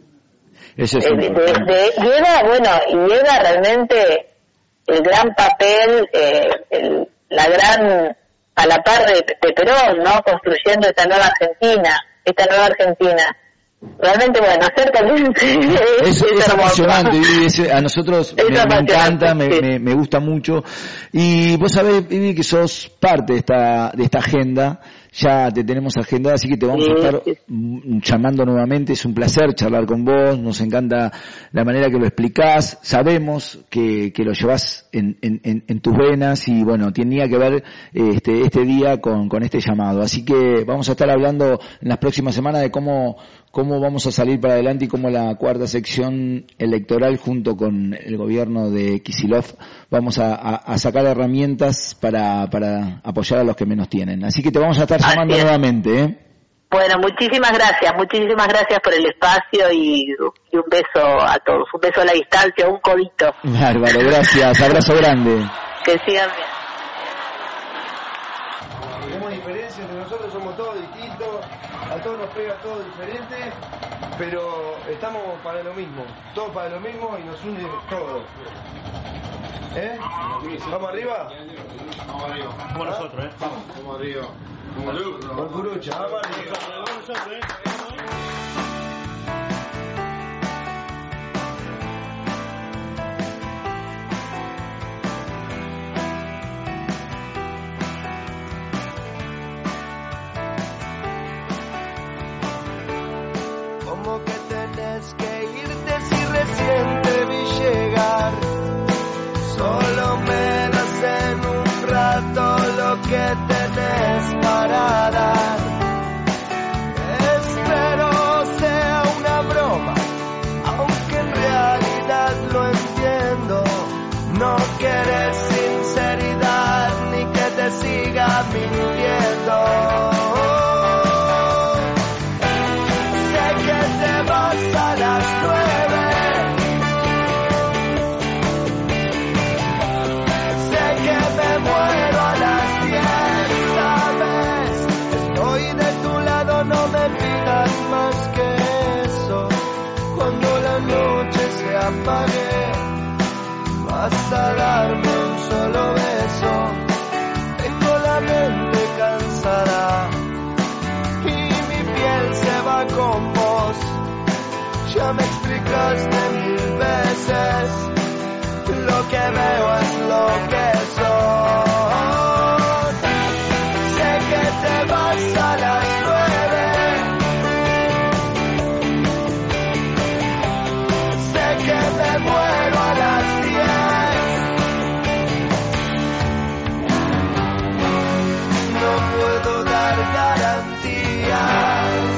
S5: Eso es
S7: eh, de, de, de, lleva, bueno, y lleva realmente el gran papel, eh, el, la gran... a la par de, de Perón, ¿no? Construyendo esta nueva Argentina, esta nueva Argentina. Realmente, bueno, hacer también
S5: es, es, es apasionante, y es, a nosotros me, me encanta, me, sí. me, me gusta mucho. Y vos sabés, Vivi, que sos parte de esta, de esta agenda. Ya te tenemos agendada, así que te vamos sí, a estar sí. llamando nuevamente. Es un placer charlar con vos, nos encanta la manera que lo explicás. Sabemos que, que lo llevás en, en, en tus venas y bueno, tenía que ver este, este día con, con este llamado. Así que vamos a estar hablando en las próximas semanas de cómo, cómo vamos a salir para adelante y cómo la cuarta sección electoral junto con el gobierno de Kicillof vamos a, a, a sacar herramientas para, para apoyar a los que menos tienen. Así que te vamos a estar llamando nuevamente, ¿eh?
S7: Bueno, muchísimas gracias, muchísimas gracias por el espacio y, y un beso a todos, un beso a la distancia, un codito.
S5: Bárbaro, gracias, abrazo grande.
S7: Que sigan bien.
S8: Tenemos diferencias entre nosotros, somos todos distintos, a todos nos pega todo diferente, pero estamos para lo mismo, todos para lo mismo y nos une todo. ¿Eh? ¿Vamos arriba?
S9: Vamos arriba. Como nosotros, ¿eh? Vamos. Vamos arriba.
S8: Con Curucha, vamos arriba. Vamos nosotros, ¿eh?
S6: ¿Cómo que tenés que irte si recién te vi llegar? Solo me das en un rato lo que tenés para dar. Espero sea una broma, aunque en realidad lo entiendo. No quieres sinceridad ni que te siga mintiendo. solo beso, dejo la mente cansada y mi piel se va con vos. Ya me explicaste mil veces, lo que veo es lo que soy. Sé que te vas a las nueve, sé que me muero a las diez. No puedo dar garantías.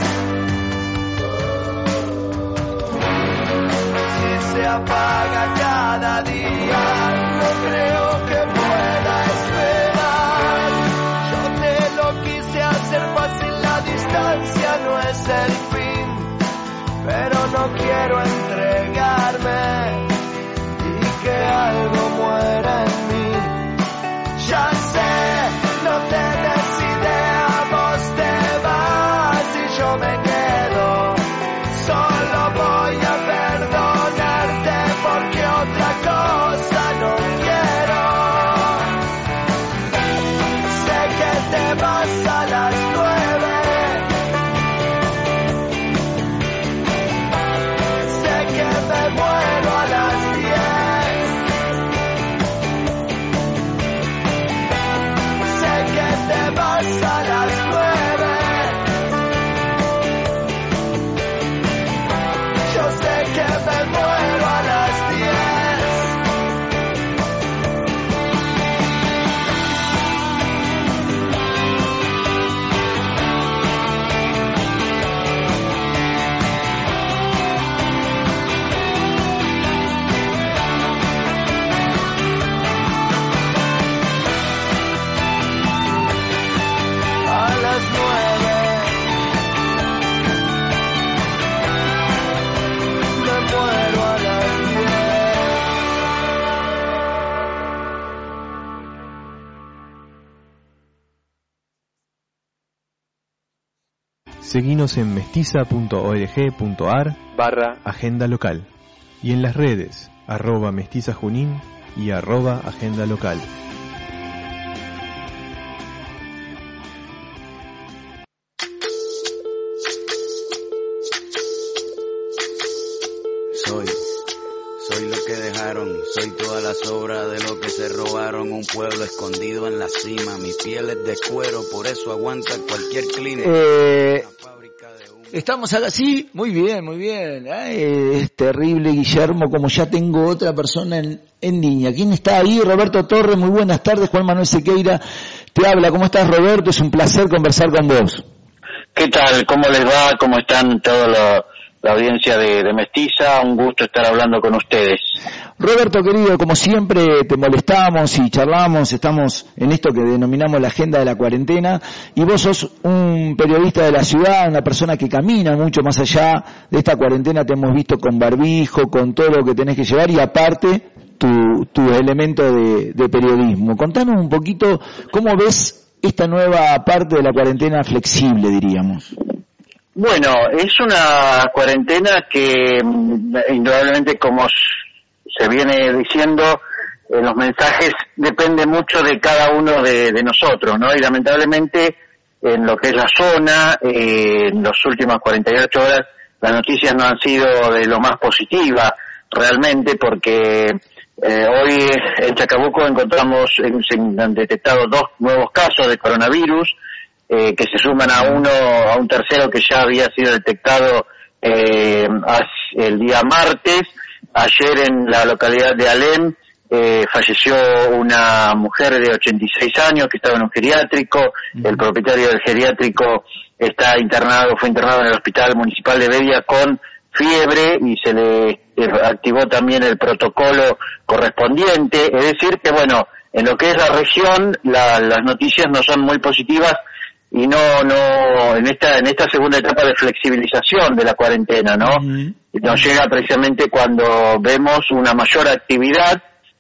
S6: Si se apaga cada día, no creo que pueda esperar. Yo te lo quise hacer fácil, la distancia no es el fin, pero no quiero entregarme y que algo muera en mí. Ya sé, no tenés idea, vos te vas y yo me quedo. Solo voy a perdonarte porque otra cosa no quiero. Sé que te vas a las nueve, sé que me muero a las diez, sé que te vas a las nueve, yo sé que me muero a las diez. A las nueve me muero a las diez.
S1: Seguinos en mestiza punto org punto ar
S2: barra
S1: agenda local y en las redes arroba mestiza junín y arroba agenda local.
S3: Soy, soy lo que dejaron, soy toda la sobra de lo que se robaron. Un pueblo escondido en la cima, mi piel es de cuero, por eso aguanta cualquier clima.
S5: Eh,
S3: Una fábrica de humo.
S5: Estamos acá, sí, muy bien, muy bien. Ay, es terrible, Guillermo, como ya tengo otra persona en, en línea. ¿Quién está ahí? Roberto Torres, muy buenas tardes. Juan Manuel Sequeira te habla. ¿Cómo estás, Roberto? Es un placer conversar con vos.
S10: ¿Qué tal? ¿Cómo les va? ¿Cómo están toda la, la audiencia de, de Mestiza? Un gusto estar hablando con ustedes.
S5: Roberto, querido, como siempre te molestamos y charlamos, estamos en esto que denominamos la agenda de la cuarentena, y vos sos un periodista de la ciudad, una persona que camina mucho más allá de esta cuarentena. Te hemos visto con barbijo, con todo lo que tenés que llevar, y aparte tu, tu elemento de, de periodismo. Contanos un poquito cómo ves esta nueva parte de la cuarentena flexible, diríamos.
S10: Bueno, es una cuarentena que indudablemente, como se viene diciendo en los mensajes, depende mucho de cada uno de, de nosotros, ¿no? Y lamentablemente en lo que es la zona, eh, en las últimas cuarenta y ocho horas, las noticias no han sido de lo más positiva realmente, porque eh, hoy en Chacabuco encontramos, se han detectado dos nuevos casos de coronavirus, eh, que se suman a uno, a un tercero que ya había sido detectado eh, el día martes. Ayer en la localidad de Alem eh, falleció una mujer de ochenta y seis años que estaba en un geriátrico. El propietario del geriátrico está internado, fue internado en el Hospital Municipal de Bedia con fiebre y se le activó también el protocolo correspondiente. Es decir que, bueno, en lo que es la región, la, las noticias no son muy positivas, y no, no, en esta, en esta segunda etapa de flexibilización de la cuarentena, ¿no? Uh-huh. Nos llega precisamente cuando vemos una mayor actividad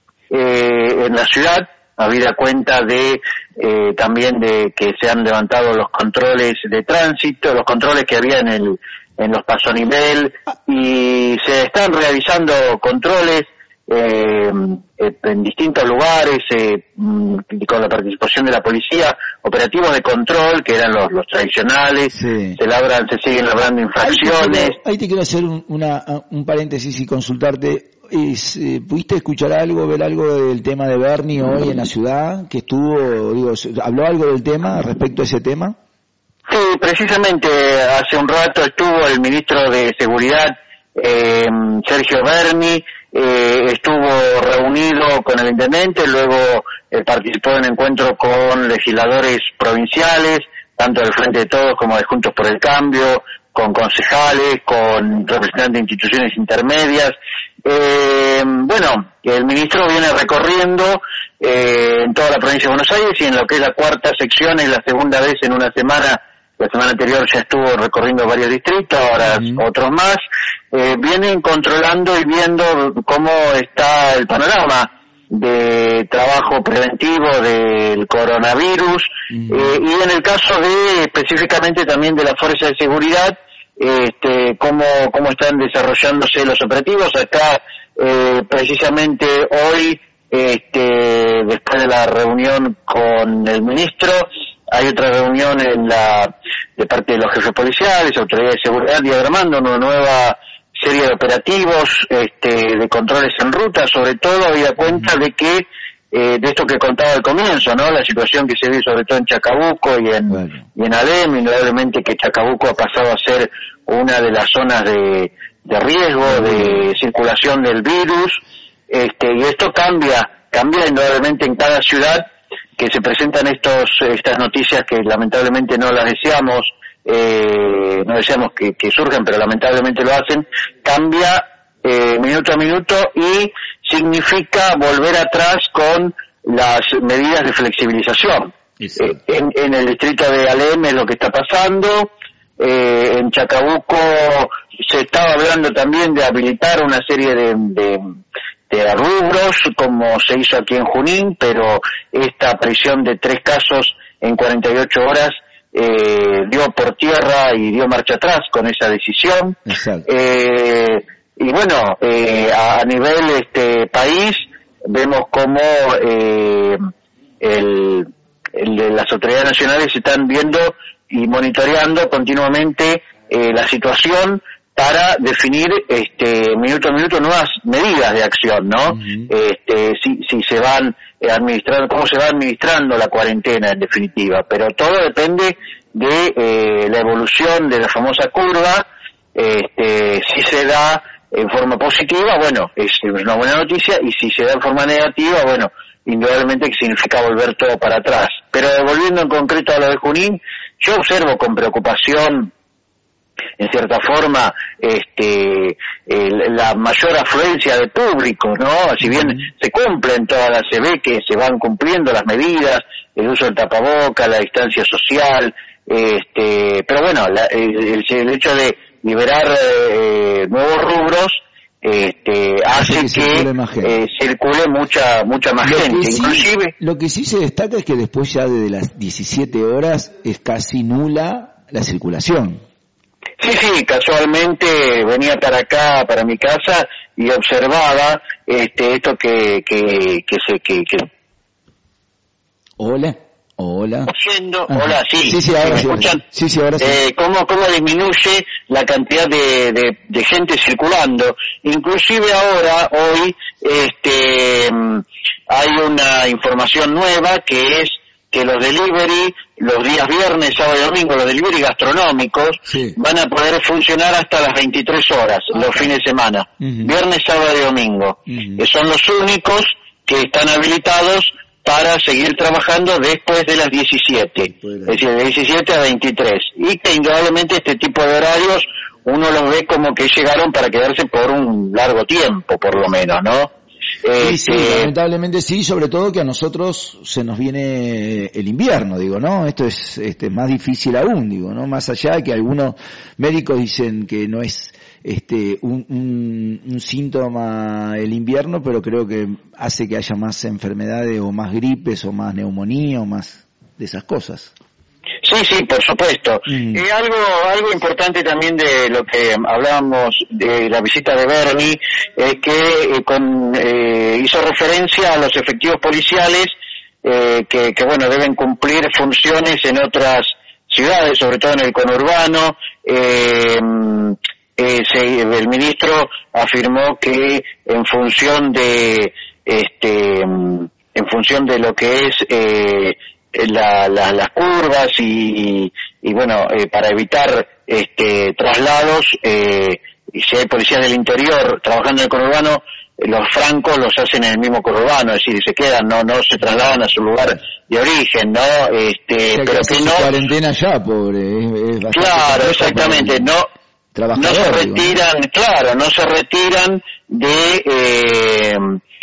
S10: eh, en la ciudad, habida cuenta de eh, también de que se han levantado los controles de tránsito, los controles que había en el, en los pasonivel, y se están realizando controles eh, en distintos lugares, eh, con la participación de la policía, operativos de control, que eran los, los tradicionales,
S5: Sí.
S10: se labran, se siguen labrando
S5: Ahí te
S10: infracciones.
S5: quiero, ahí te quiero hacer un, una, un paréntesis y consultarte. Es, eh, ¿Pudiste escuchar algo, ver algo del tema de Bernie hoy en la ciudad? Que estuvo, digo, ¿habló algo del tema, respecto a ese tema?
S10: Sí, precisamente hace un rato estuvo el ministro de Seguridad, eh, Sergio Berni, eh, estuvo reunido con el intendente, luego eh, participó en encuentro con legisladores provinciales, tanto del Frente de Todos como de Juntos por el Cambio, con concejales, con representantes de instituciones intermedias. Eh, bueno, el ministro viene recorriendo eh, en toda la provincia de Buenos Aires y en lo que es la cuarta sección es la segunda vez en una semana. La semana anterior ya estuvo recorriendo varios distritos, ahora uh-huh. otros más. Eh, vienen controlando y viendo cómo está el panorama de trabajo preventivo del coronavirus uh-huh. eh, y en el caso de específicamente también de la Fuerza de Seguridad, este, cómo, cómo están desarrollándose los operativos. Acá eh, precisamente hoy, este, después de la reunión con el ministro, hay otra reunión en la de parte de los jefes policiales, autoridades de seguridad, diagramando una nueva serie de operativos, este, de controles en ruta, sobre todo habida cuenta de que eh, de esto que contaba al comienzo, ¿no? La situación que se vive sobre todo en Chacabuco y en, bueno. y en Alem, indudablemente que Chacabuco ha pasado a ser una de las zonas de, de riesgo, de circulación del virus, este, y esto cambia, cambia indudablemente en cada ciudad, que se presentan estos estas noticias que lamentablemente no las deseamos, eh, no deseamos que, que surjan, pero lamentablemente lo hacen, cambia eh, minuto a minuto y significa volver atrás con las medidas de flexibilización. Eh, en, en el distrito de Alem es lo que está pasando, eh, en Chacabuco se estaba hablando también de habilitar una serie de, de de rubros, como se hizo aquí en Junín, pero esta prisión de tres casos en cuarenta y ocho horas eh, dio por tierra y dio marcha atrás con esa decisión. Eh, y bueno, eh, a, a nivel este país vemos cómo eh, el, el, las autoridades nacionales están viendo y monitoreando continuamente eh, la situación para definir este minuto a minuto nuevas medidas de acción, ¿no? Uh-huh. Este, si, si se van administrando, cómo se va administrando la cuarentena en definitiva, pero todo depende de eh, la evolución de la famosa curva. Este, si se da en forma positiva, bueno, es una buena noticia, y si se da en forma negativa, bueno, indudablemente que significa volver todo para atrás. Pero volviendo en concreto a lo de Junín, yo observo con preocupación, en cierta forma, este, el, la mayor afluencia de público, ¿no? Si bien se cumplen todas las, se ve que se van cumpliendo las medidas, el uso del tapaboca, la distancia social, este, pero bueno, la, el, el hecho de liberar eh, nuevos rubros, este, hace que, que eh, circule mucha mucha más
S5: lo
S10: gente,
S5: sí,
S10: inclusive.
S5: Lo que sí se destaca es que después ya desde las diecisiete horas es casi nula la circulación.
S10: Sí, sí, casualmente venía para acá, para mi casa, y observaba este esto que que que se que, que...
S5: Hola, hola.
S10: Haciendo, hola, sí.
S5: Sí, sí, ahora sí.
S10: ¿Escuchan?
S5: Sí, sí, ahora sí.
S10: Eh, cómo cómo disminuye la cantidad de, de de gente circulando. Inclusive ahora, hoy, este, hay una información nueva que es que los delivery, los días viernes, sábado y domingo, los delivery gastronómicos, sí, van a poder funcionar hasta las veintitrés horas, ah, los fines de semana, uh-huh, viernes, sábado y domingo. Uh-huh. Que son los únicos que están habilitados para seguir trabajando después de las diecisiete, es decir, de diecisiete a veintitrés, y que indudablemente este tipo de horarios uno los ve como que llegaron para quedarse por un largo tiempo, por lo menos, ¿no?
S5: Sí, sí, eh, lamentablemente sí, sobre todo que a nosotros se nos viene el invierno, digo, ¿no? Esto es este más difícil aún, digo, ¿no? Más allá de que algunos médicos dicen que no es este un, un, un síntoma el invierno, pero creo que hace que haya más enfermedades o más gripes o más neumonía o más de esas cosas.
S10: Sí, Sí, sí, por supuesto. Mm. Eh, algo algo importante también de lo que hablábamos de la visita de Bernie, es eh, que eh, con, eh, hizo referencia a los efectivos policiales eh, que, que, bueno, deben cumplir funciones en otras ciudades, sobre todo en el conurbano. Eh, eh, se, el ministro afirmó que en función de, este, en función de lo que es eh, La, la, las curvas y, y, y bueno, eh, para evitar este traslados, eh, y si hay policías del interior trabajando en el conurbano, eh, los francos los hacen en el mismo conurbano, es decir, se quedan, no no se trasladan a su lugar de origen, ¿no? Este,
S5: o sea,
S10: pero que, que no...
S5: cuarentena ya, pobre. Es, es
S10: claro, exactamente, no, no se retiran, ¿no? Claro, no se retiran de... Eh,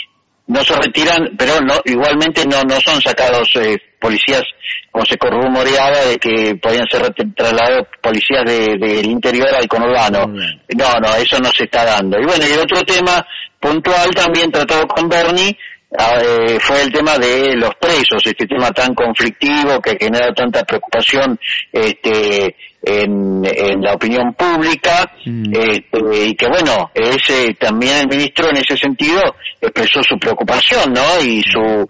S10: no se retiran, pero no igualmente no no son sacados eh, policías, como se rumoreaba de que podían ser trasladados policías del de, de interior al conurbano. No, no, eso no se está dando. Y bueno, y el otro tema puntual también tratado con Bernie eh, fue el tema de los presos, este tema tan conflictivo que genera tanta preocupación este en, en la opinión pública, mm. este, y que bueno, ese también el ministro en ese sentido expresó su preocupación, ¿no? Y su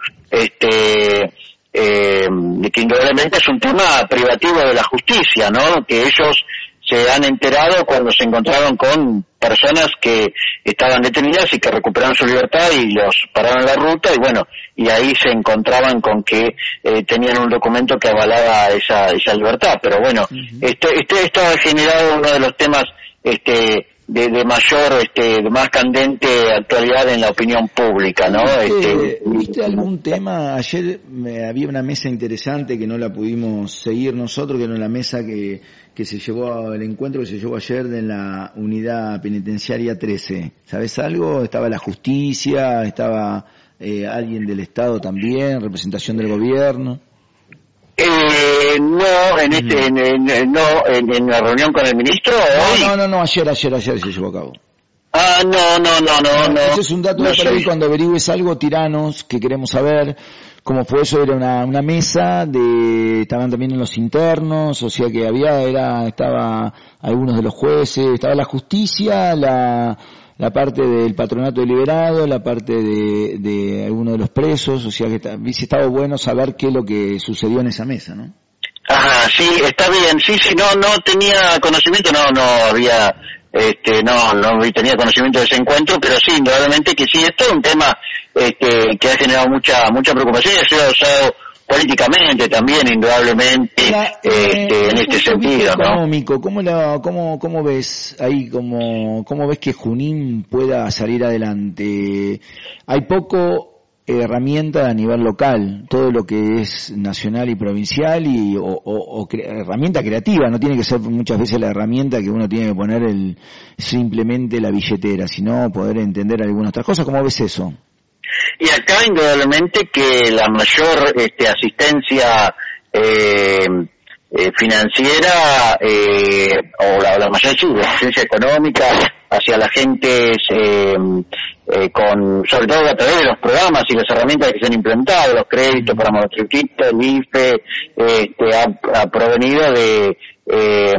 S10: este eh, que indudablemente es un tema privativo de la justicia, ¿no? Que ellos se han enterado cuando se encontraron con personas que estaban detenidas y que recuperaron su libertad y los pararon en la ruta, y bueno, y ahí se encontraban con que eh, tenían un documento que avalaba esa esa libertad. Pero bueno, uh-huh. este, este esto ha generado uno de los temas este de, de mayor, este de más candente actualidad en la opinión pública, ¿no?
S5: ¿Viste,
S10: este,
S5: ¿viste algún tema? Ayer me, había una mesa interesante que no la pudimos seguir nosotros, que era la mesa que que se llevó, el encuentro que se llevó ayer en la unidad penitenciaria trece. ¿Sabes algo? Estaba la justicia, estaba eh, alguien del Estado también, representación del gobierno.
S10: Eh, no, en este, en, en, no, en, en la reunión con el ministro.
S5: No, no, no, no, ayer, ayer, ayer se llevó a cabo.
S10: Ah, no, no, no, no, no.
S5: Ese es un dato no de por ahí, cuando averigües algo, tiranos, que queremos saber cómo fue eso. Era una, una mesa de, estaban también en los internos, o sea que había, era, estaba algunos de los jueces, estaba la justicia, la, la parte del patronato deliberado, la parte de, de algunos de los presos, o sea que está, hubiese estado bueno saber qué es lo que sucedió en esa mesa, ¿no?
S10: Ajá, sí, está bien, sí, sí, no, no tenía conocimiento, no, no había, este, no, no tenía conocimiento de ese encuentro, pero sí, indudablemente que sí, esto es un tema, este, que ha generado mucha, mucha preocupación y ha sido usado políticamente también, indudablemente, la, este, eh, en este sentido, ¿no?
S5: Económico, ¿cómo, la, cómo, cómo ves ahí, cómo, cómo ves que Junín pueda salir adelante? Hay poco herramienta a nivel local, todo lo que es nacional y provincial, y o, o, o cre- herramienta creativa, no tiene que ser muchas veces la herramienta que uno tiene que poner el simplemente la billetera, sino poder entender algunas otras cosas. ¿Cómo ves eso?
S10: Y acá indudablemente que la mayor este, asistencia eh, eh, financiera eh, o la, la mayor sí, asistencia económica hacia la gente eh, eh, con, sobre todo a través de los programas y las herramientas que se han implementado, los créditos para monotributistas, el I F E, este, ha, ha provenido de eh,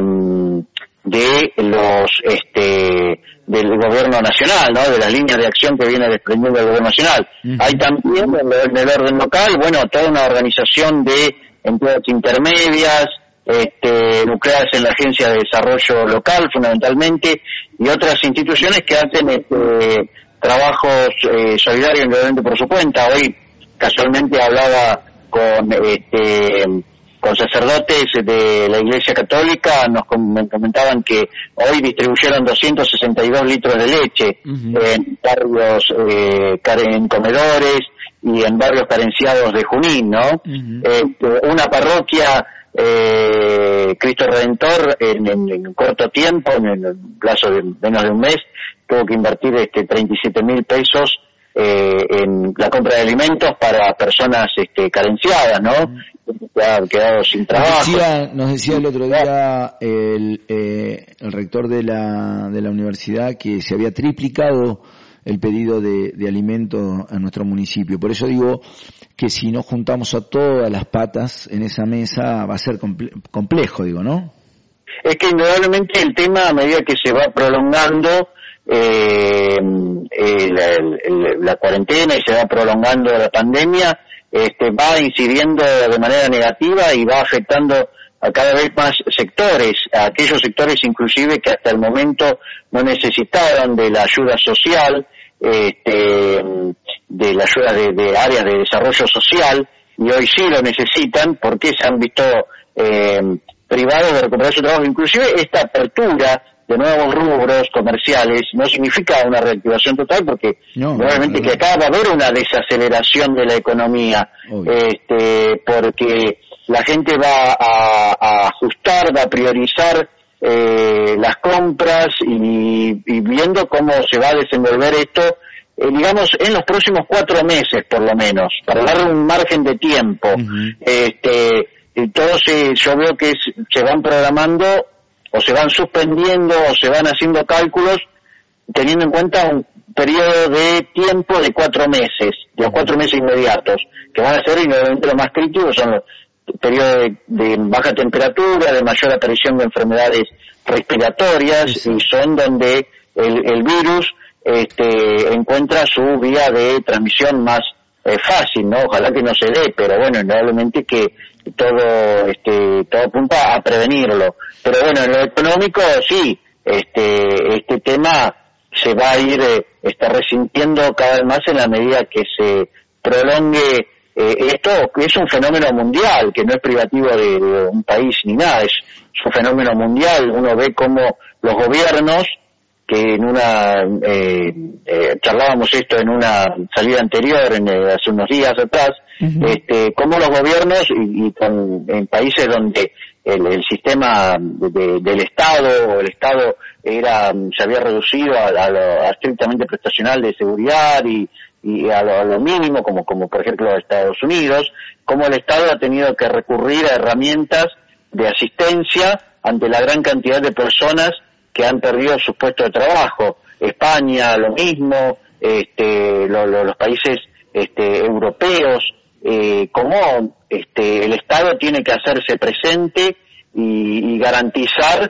S10: de los este del gobierno nacional, ¿no? De las líneas de acción que viene desprendiendo el gobierno nacional. Uh-huh. Hay también en el orden local, bueno, toda una organización de entidades intermedias, este, nucleadas en la Agencia de Desarrollo Local, fundamentalmente, y otras instituciones que hacen este, trabajos eh, solidarios, indudablemente por su cuenta. Hoy, casualmente, hablaba con este con sacerdotes de la Iglesia Católica, nos comentaban que hoy distribuyeron doscientos sesenta y dos litros de leche uh-huh. en barrios, eh, en comedores y en barrios carenciados de Junín, ¿no? Uh-huh. Eh, una parroquia, eh, Cristo Redentor, en, en, en corto tiempo, en el plazo de menos de un mes, tuvo que invertir este treinta y siete mil pesos eh, en la compra de alimentos para personas este, carenciadas, ¿no? Uh-huh. Que han quedado sin trabajo.
S5: Nos decía, nos decía el otro día el, eh, el rector de la, de la universidad que se había triplicado el pedido de, de alimento a nuestro municipio. Por eso digo que si no juntamos a todas las patas en esa mesa va a ser comple- complejo, digo, ¿no?
S10: Es que indudablemente el tema, a medida que se va prolongando eh, eh, la, la, la cuarentena y se va prolongando la pandemia, este, va incidiendo de manera negativa y va afectando a cada vez más sectores, a aquellos sectores inclusive que hasta el momento no necesitaban de la ayuda social, este, de la ayuda de, de áreas de desarrollo social, y hoy sí lo necesitan porque se han visto eh, privados de recuperar su trabajo. Inclusive esta apertura de nuevos rubros comerciales no significa una reactivación total, porque
S5: no,
S10: probablemente
S5: no, no.
S10: que acá va a haber una desaceleración de la economía, este, porque la gente va a, a ajustar, va a priorizar eh, las compras y, y viendo cómo se va a desenvolver esto, eh, digamos, en los próximos cuatro meses por lo menos, para darle un margen de tiempo. Uh-huh. Este, y todos se, yo veo que es, se van programando o se van suspendiendo o se van haciendo cálculos teniendo en cuenta un periodo de tiempo de cuatro meses, los cuatro meses inmediatos, que van a ser indudablemente los más críticos, son los periodos de, de baja temperatura, de mayor aparición de enfermedades respiratorias, sí, sí. Y son donde el, el virus este, encuentra su vía de transmisión más eh, fácil, ¿no? Ojalá que no se dé, pero bueno, indudablemente que todo este todo apunta a prevenirlo. Pero bueno, en lo económico sí, este este tema se va a ir eh, está resintiendo cada vez más en la medida que se prolongue eh, esto, que es un fenómeno mundial, que no es privativo de, de un país ni nada, es, es un fenómeno mundial. Uno ve cómo los gobiernos, que en una eh, eh, charlábamos esto en una salida anterior, en, eh, hace unos días atrás, uh-huh. este, cómo los gobiernos y, y con, en países donde el, el sistema de, de, del Estado o el Estado era se había reducido a, a lo a estrictamente prestacional de seguridad y, y a, lo, a lo mínimo, como, como por ejemplo Estados Unidos, cómo el Estado ha tenido que recurrir a herramientas de asistencia ante la gran cantidad de personas que han perdido sus puestos de trabajo. España, lo mismo, este, lo, lo, los países este, europeos, eh, como este, el Estado tiene que hacerse presente y, y garantizar,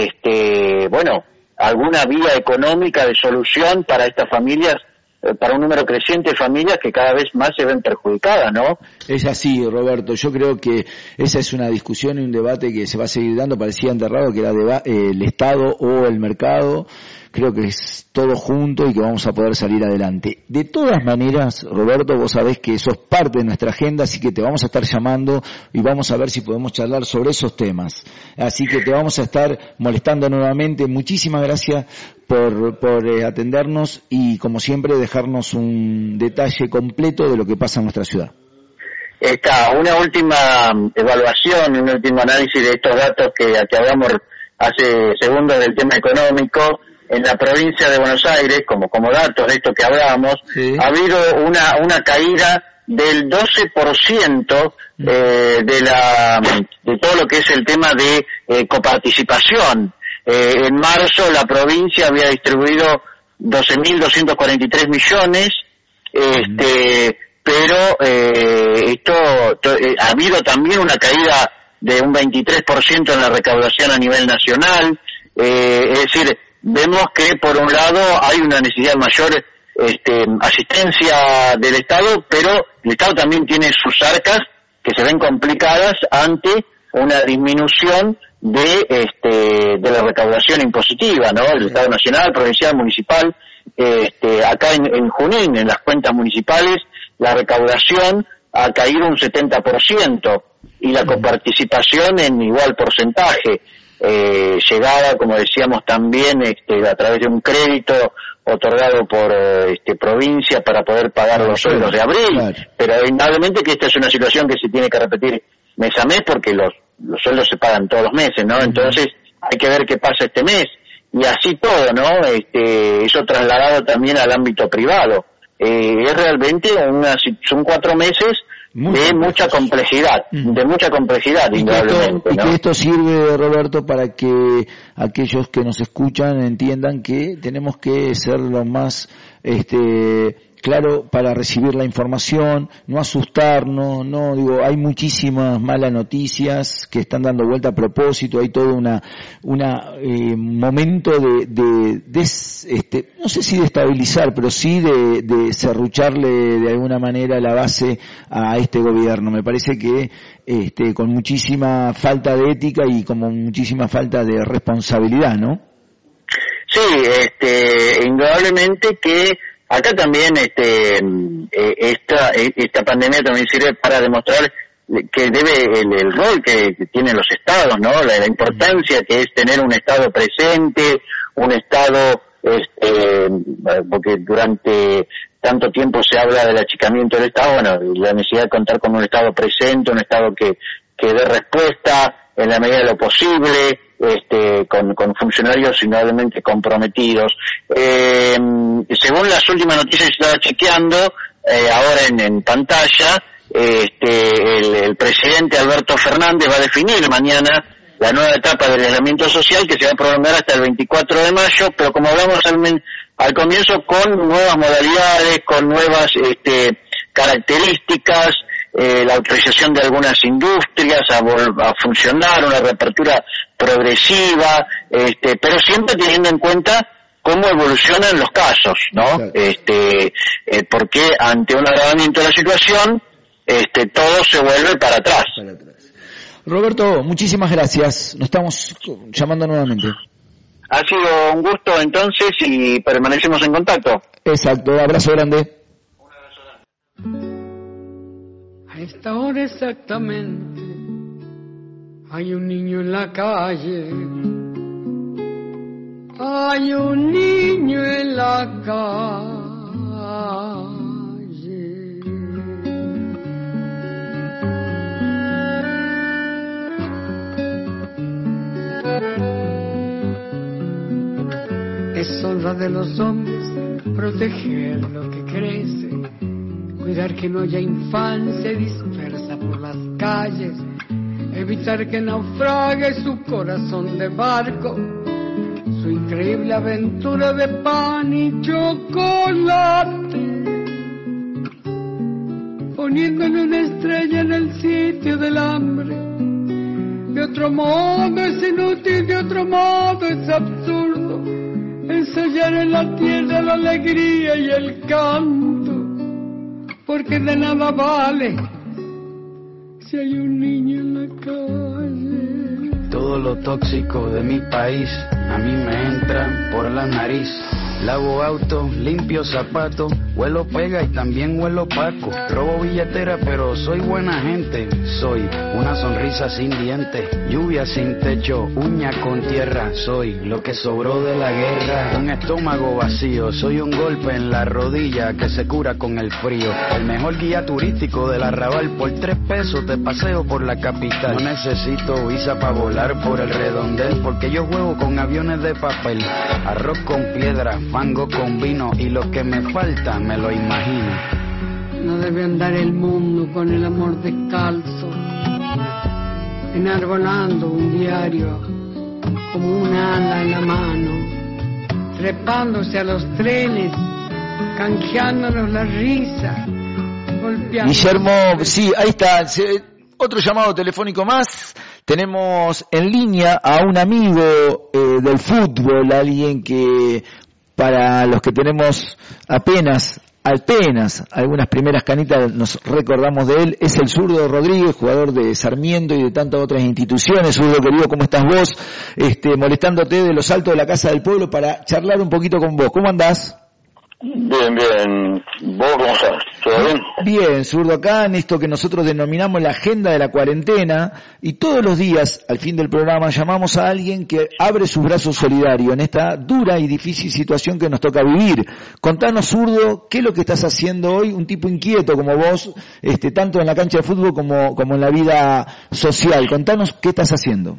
S10: este, bueno, alguna vía económica de solución para estas familias, para un número creciente de familias que cada vez más se ven perjudicadas, ¿no?
S5: Es así, Roberto. Yo creo que esa es una discusión y un debate que se va a seguir dando. Parecía enterrado que era deba- eh, el Estado o el mercado. Creo que es todo junto y que vamos a poder salir adelante. De todas maneras, Roberto, vos sabés que sos parte de nuestra agenda, así que te vamos a estar llamando y vamos a ver si podemos charlar sobre esos temas. Así que te vamos a estar molestando nuevamente. Muchísimas gracias por, por eh, atendernos y, como siempre, dejarnos un detalle completo de lo que pasa en nuestra ciudad.
S10: Está, una última evaluación, un último análisis de estos datos que, que hablamos hace segundos del tema económico. En la provincia de Buenos Aires, como como datos de esto que hablábamos, sí. ha habido una una caída del doce por ciento eh, de la de todo lo que es el tema de eh, coparticipación. Eh, en marzo la provincia había distribuido doce mil doscientos cuarenta y tres millones, este, pero eh, esto to, eh, ha habido también una caída de un veintitrés por ciento en la recaudación a nivel nacional, eh, es decir, vemos que por un lado hay una necesidad mayor este, asistencia del Estado, pero el Estado también tiene sus arcas que se ven complicadas ante una disminución de este, de la recaudación impositiva, ¿no? El Estado nacional, provincial, municipal, este, acá en, en Junín, en las cuentas municipales, la recaudación ha caído un setenta por ciento y la coparticipación en igual porcentaje. Eh, llegada, como decíamos también, este, a través de un crédito otorgado por este, provincia para poder pagar los sueldos de abril, claro. Pero indudablemente que esta es una situación que se tiene que repetir mes a mes porque los, los sueldos se pagan todos los meses, ¿no? Entonces hay que ver qué pasa este mes y así todo, ¿no? Este, eso trasladado también al ámbito privado. Eh, es realmente una, son cuatro meses Muy de mucha complejidad, mm. de mucha complejidad,
S5: y
S10: indudablemente.
S5: Que esto,
S10: ¿no?
S5: Y que esto sirve, Roberto, para que aquellos que nos escuchan entiendan que tenemos que ser lo más este, claro, para recibir la información, no asustarnos, no, digo, hay muchísimas malas noticias que están dando vuelta a propósito, hay todo una, una, eh, momento de, de, de, este, no sé si de estabilizar, pero sí de, de serrucharle de alguna manera la base a este gobierno. Me parece que, este, con muchísima falta de ética y como muchísima falta de responsabilidad, ¿no?
S10: Sí, este, indudablemente que acá también este eh, esta esta pandemia también sirve para demostrar que debe el, el rol que, que tienen los estados, ¿no? La, la importancia que es tener un estado presente, un estado este porque durante tanto tiempo se habla del achicamiento del estado, bueno, la necesidad de contar con un estado presente, un estado que que dé respuesta en la medida de lo posible, este, con, con funcionarios indudablemente comprometidos. Eh, según las últimas noticias que estaba chequeando, eh, ahora en, en pantalla, este, el, el presidente Alberto Fernández va a definir mañana la nueva etapa del aislamiento social que se va a prolongar hasta el veinticuatro de mayo, pero como hablamos al, al comienzo, con nuevas modalidades, con nuevas este, características, Eh, la autorización de algunas industrias a, a funcionar, una reapertura progresiva, este, pero siempre teniendo en cuenta cómo evolucionan los casos, ¿no? Claro. Este, eh, porque ante un agravamiento de la situación, este, todo se vuelve para atrás.
S5: Para atrás. Roberto, muchísimas gracias. Nos estamos llamando nuevamente.
S10: Ha sido un gusto entonces y permanecemos en contacto.
S5: Exacto, abrazo grande.
S10: Un abrazo grande.
S11: A esta hora exactamente hay un niño en la calle, hay un niño en la calle. Es honra de los hombres proteger lo que crece, cuidar que no haya infancia dispersa por las calles, evitar que naufrague su corazón de barco, su increíble aventura de pan y chocolate, poniéndole una estrella en el sitio del hambre. De otro modo es inútil, de otro modo es absurdo ensayar en la tierra la alegría y el canto, porque de nada vale si hay un niño en la calle.
S3: Todo lo tóxico de mi país a mí me entra por la nariz. Lavo auto, limpio zapatos, huelo pega y también huelo paco. Robo billetera pero soy buena gente. Soy una sonrisa sin dientes, lluvia sin techo, uña con tierra. Soy lo que sobró de la guerra, un estómago vacío. Soy un golpe en la rodilla que se cura con el frío. El mejor guía turístico del Arrabal, por tres pesos te paseo por la capital. No necesito visa para volar por el redondel, porque yo juego con aviones de papel. Arroz con piedra, mango con vino y lo que me falta me lo imagino.
S11: No debe andar el mundo con el amor descalzo, enarbolando un diario como un ala en la mano, trepándose a los trenes, canjeándonos la risa, golpeando.
S5: Guillermo, sí, ahí está. Otro llamado telefónico más. Tenemos en línea a un amigo eh, del fútbol, alguien que para los que tenemos apenas, apenas algunas primeras canitas nos recordamos de él, es el Zurdo Rodríguez, jugador de Sarmiento y de tantas otras instituciones. Zurdo querido, ¿cómo estás vos? Este, molestándote de los altos de la Casa del Pueblo para charlar un poquito con vos. ¿Cómo andás?
S10: Bien, bien. ¿Vos cómo estás? ¿Todo bien?
S5: Bien, Zurdo, acá en esto que nosotros denominamos la agenda de la cuarentena, y todos los días, al fin del programa, llamamos a alguien que abre sus brazos solidarios en esta dura y difícil situación que nos toca vivir. Contanos, Zurdo, ¿qué es lo que estás haciendo hoy? Un tipo inquieto como vos, este, tanto en la cancha de fútbol como, como en la vida social. Contanos qué estás haciendo.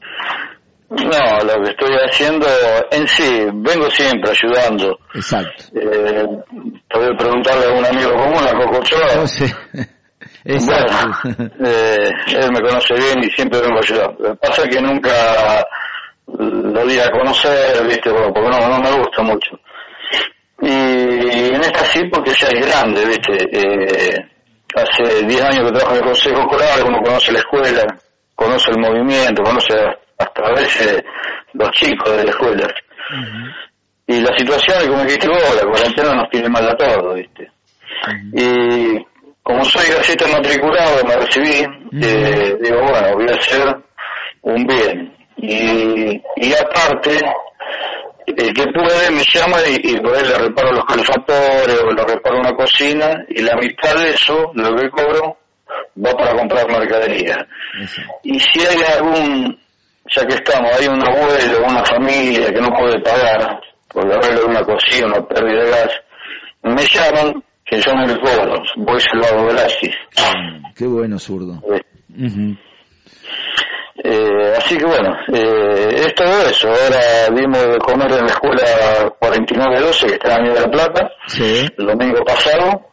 S10: No, lo que estoy haciendo en sí, vengo siempre ayudando.
S5: Exacto.
S10: Eh, podría preguntarle a un amigo común, a Coco Ochoa.
S5: No sé. Exacto.
S10: Bueno, eh, él me conoce bien y siempre vengo ayudando. Lo que pasa es que nunca lo di a conocer, viste, porque no, no me gusta mucho. Y en esta sí, porque ya es grande, ¿viste? Eh, hace diez años que trabajo en el Consejo Escolar, uno conoce la escuela, conoce el movimiento, conoce hasta a veces los chicos de la escuela. Uh-huh. Y la situación es como que dice, oh, la cuarentena nos tiene mal a todos, ¿viste? Uh-huh. Y como soy grafista matriculado, me recibí, uh-huh. eh, digo, bueno, voy a hacer un bien. Y, y aparte, el que puede me llama y, y por ahí le reparo los calefactores o le reparo una cocina y la mitad de eso, lo que cobro, va para comprar mercadería. Uh-huh. Y si hay algún, ya que estamos, hay un abuelo, una familia que no puede pagar por el arreglo de una cocina, una pérdida de gas, me llaman, que yo no les cobro, voy y se lo hago gratis.
S5: Mm, qué bueno, zurdo.
S10: Eh,
S5: uh-huh.
S10: eh, así que bueno, eh, es todo eso. Ahora dimos de comer en la escuela cuarenta y nueve doce, que está en Avenida de la Plata,
S5: sí.
S10: El domingo pasado.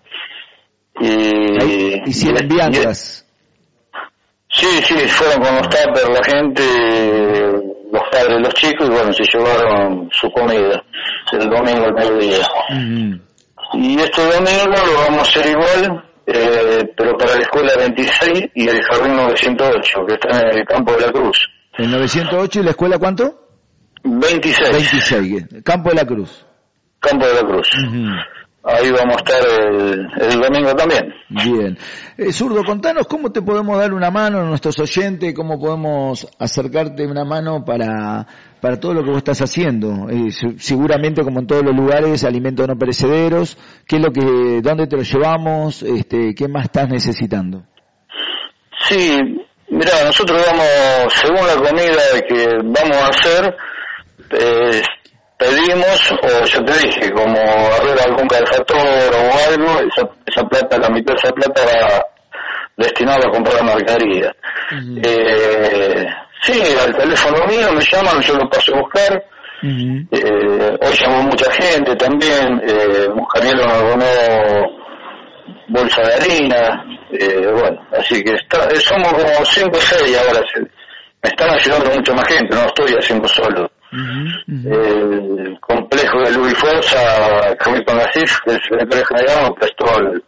S10: Y
S5: hicieron viandas.
S10: Sí, sí, fueron con los tuppers la gente, los padres de los chicos, y bueno, se llevaron su comida el domingo al mediodía. Uh-huh. Y este domingo lo vamos a hacer igual, eh, pero para la escuela veintiséis y el jardín novecientos ocho, que está en el Campo de la Cruz.
S5: ¿El novecientos ocho y la escuela cuánto?
S10: veintiséis.
S5: veintiséis, Campo de la Cruz.
S10: Campo de la Cruz. Uh-huh. Ahí vamos a estar el, el domingo también.
S5: Bien. Eh, Zurdo, contanos cómo te podemos dar una mano a nuestros oyentes, cómo podemos acercarte una mano para para todo lo que vos estás haciendo. Eh, seguramente, como en todos los lugares, alimentos no perecederos. ¿Qué es lo que, dónde te lo llevamos? Este, ¿qué más estás necesitando?
S10: Sí, mira, nosotros vamos, según la comida que vamos a hacer, eh, pedimos, o yo te dije, como arreglar algún calefactor o algo, esa, esa plata, la mitad de esa plata va destinada a comprar la mercadería. Uh-huh. Eh, sí, al teléfono mío me llaman, yo lo paso a buscar. Uh-huh. Eh, hoy llamó mucha gente también, eh, Muscarielo nos donó bolsa de harina, eh, bueno, así que está, somos como cinco o seis ahora, se, me están ayudando mucha más gente, no estoy haciendo solo. Uh-huh, uh-huh. El complejo de Luis Forza, Camilo Nasif, el secretario general, nos prestó el,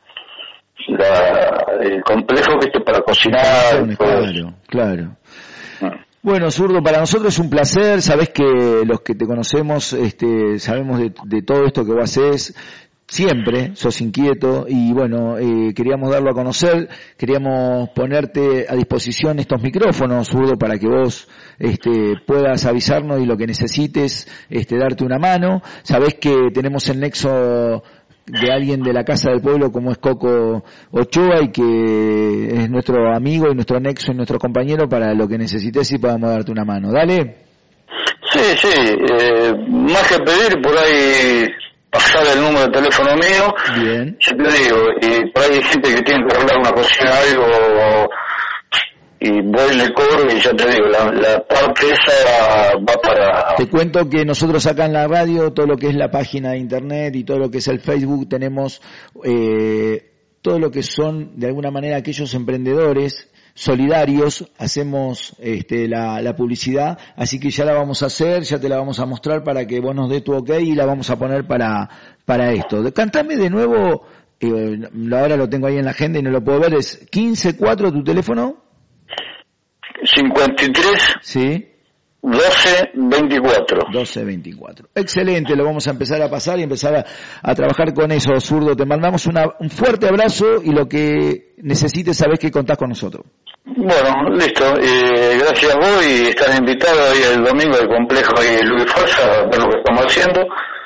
S10: la, el complejo que es para cocinar.
S5: Claro, claro. Uh-huh. Bueno, Zurdo, para nosotros es un placer, sabés que los que te conocemos este, sabemos de, de todo esto que vos hacés. Siempre sos inquieto y bueno, eh, queríamos darlo a conocer, queríamos ponerte a disposición estos micrófonos, Zurdo, para que vos este, puedas avisarnos y lo que necesites, este, darte una mano. Sabés que tenemos el nexo de alguien de la Casa del Pueblo como es Coco Ochoa y que es nuestro amigo y nuestro nexo y nuestro compañero para lo que necesites y podamos darte una mano. Dale.
S10: Sí, sí, eh, más que pedir por ahí pasar el número de teléfono mío.
S5: Bien.
S10: Yo te digo, y por ahí hay gente que tiene que arreglar una cocina algo y voy y le cobro y ya te digo, la, la parte esa va para...
S5: Te cuento que nosotros acá en la radio, todo lo que es la página de internet y todo lo que es el Facebook, tenemos eh, todo lo que son de alguna manera aquellos emprendedores solidarios, hacemos este, la, la publicidad, así que ya la vamos a hacer, ya te la vamos a mostrar para que vos nos dé tu ok y la vamos a poner para para esto. Cantame de nuevo, eh, ahora lo tengo ahí en la agenda y no lo puedo ver, es quince cuatro tu teléfono.
S10: cincuenta y tres.
S5: Sí.
S10: doce veinticuatro.
S5: doce veinticuatro. Excelente, lo vamos a empezar a pasar y empezar a, a trabajar con eso, Zurdo. Te mandamos una, un fuerte abrazo y lo que necesites sabés que contás con nosotros.
S10: Bueno, listo. Eh, gracias a vos y estás invitado ahí el domingo del complejo ahí Luis Forza a ver lo que estamos haciendo.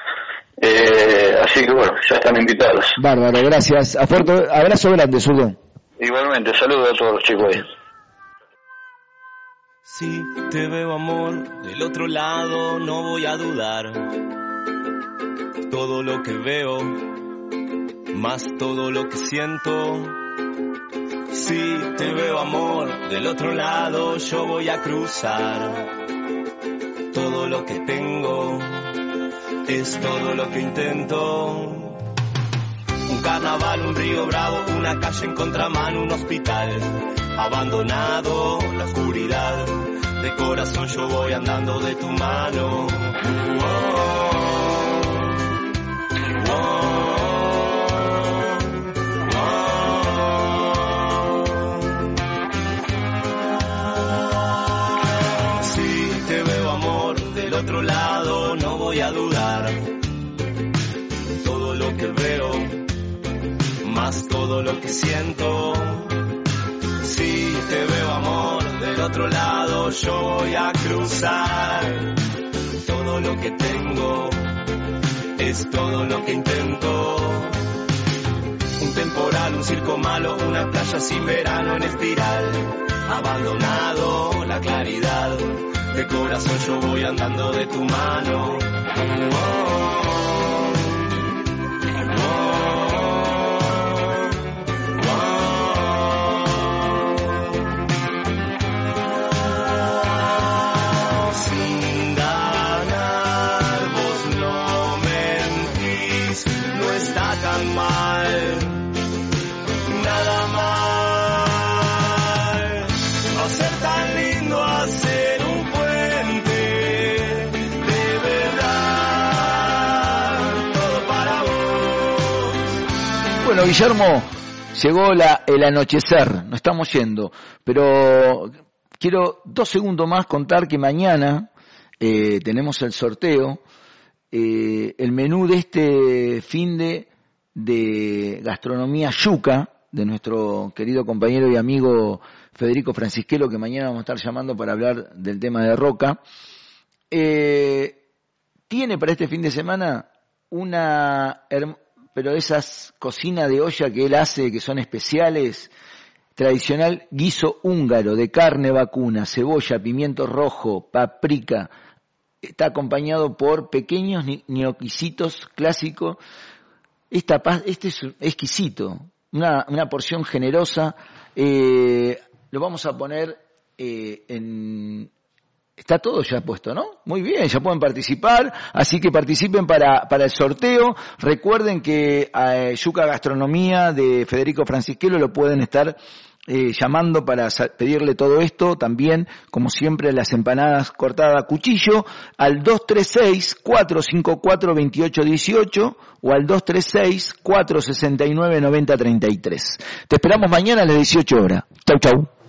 S10: Eh, así que bueno, ya están invitados.
S5: Bárbaro, gracias. A fuerte, abrazo grande, Zurdo.
S10: Igualmente, saludos a todos los chicos ahí.
S12: Si te veo, amor, del otro lado no voy a dudar. Todo lo que veo, más todo lo que siento. Si te veo, amor, del otro lado yo voy a cruzar. Todo lo que tengo es todo lo que intento. Un carnaval, un río bravo, una calle en contramano, un hospital abandonado, la oscuridad. De corazón yo voy andando de tu mano. Oh, oh, del otro lado no voy a dudar. Todo lo que veo, más todo lo que siento. Si te veo amor del otro lado, yo voy a cruzar. Todo lo que tengo es todo lo que intento. Un temporal, un circo malo, una playa sin verano en espiral. Abandonado la claridad, de corazón yo voy andando de tu mano. Oh,
S5: Bueno, Guillermo, llegó la, el anochecer, nos estamos yendo, pero quiero dos segundos más contar que mañana eh, tenemos el sorteo, eh, el menú de este fin de, de gastronomía yuca, de nuestro querido compañero y amigo Federico Francisquelo, que mañana vamos a estar llamando para hablar del tema de Roca, eh, tiene para este fin de semana una... Herm- pero esas cocinas de olla que él hace, que son especiales, tradicional guiso húngaro de carne vacuna, cebolla, pimiento rojo, paprika, está acompañado por pequeños ñoquisitos clásicos. Esta, este es exquisito, una, una porción generosa, eh, lo vamos a poner eh, en... Está todo ya puesto, ¿no? Muy bien, ya pueden participar, así que participen para, para el sorteo. Recuerden que a eh, Yuca Gastronomía de Federico Francisquelo lo pueden estar eh, llamando para pedirle todo esto. También, como siempre, las empanadas cortadas a cuchillo al dos tres seis, cuatro cinco cuatro, dos ocho uno ocho o al dos tres seis, cuatro seis nueve, nueve cero tres tres. Te esperamos mañana a las dieciocho horas. Chau, chau.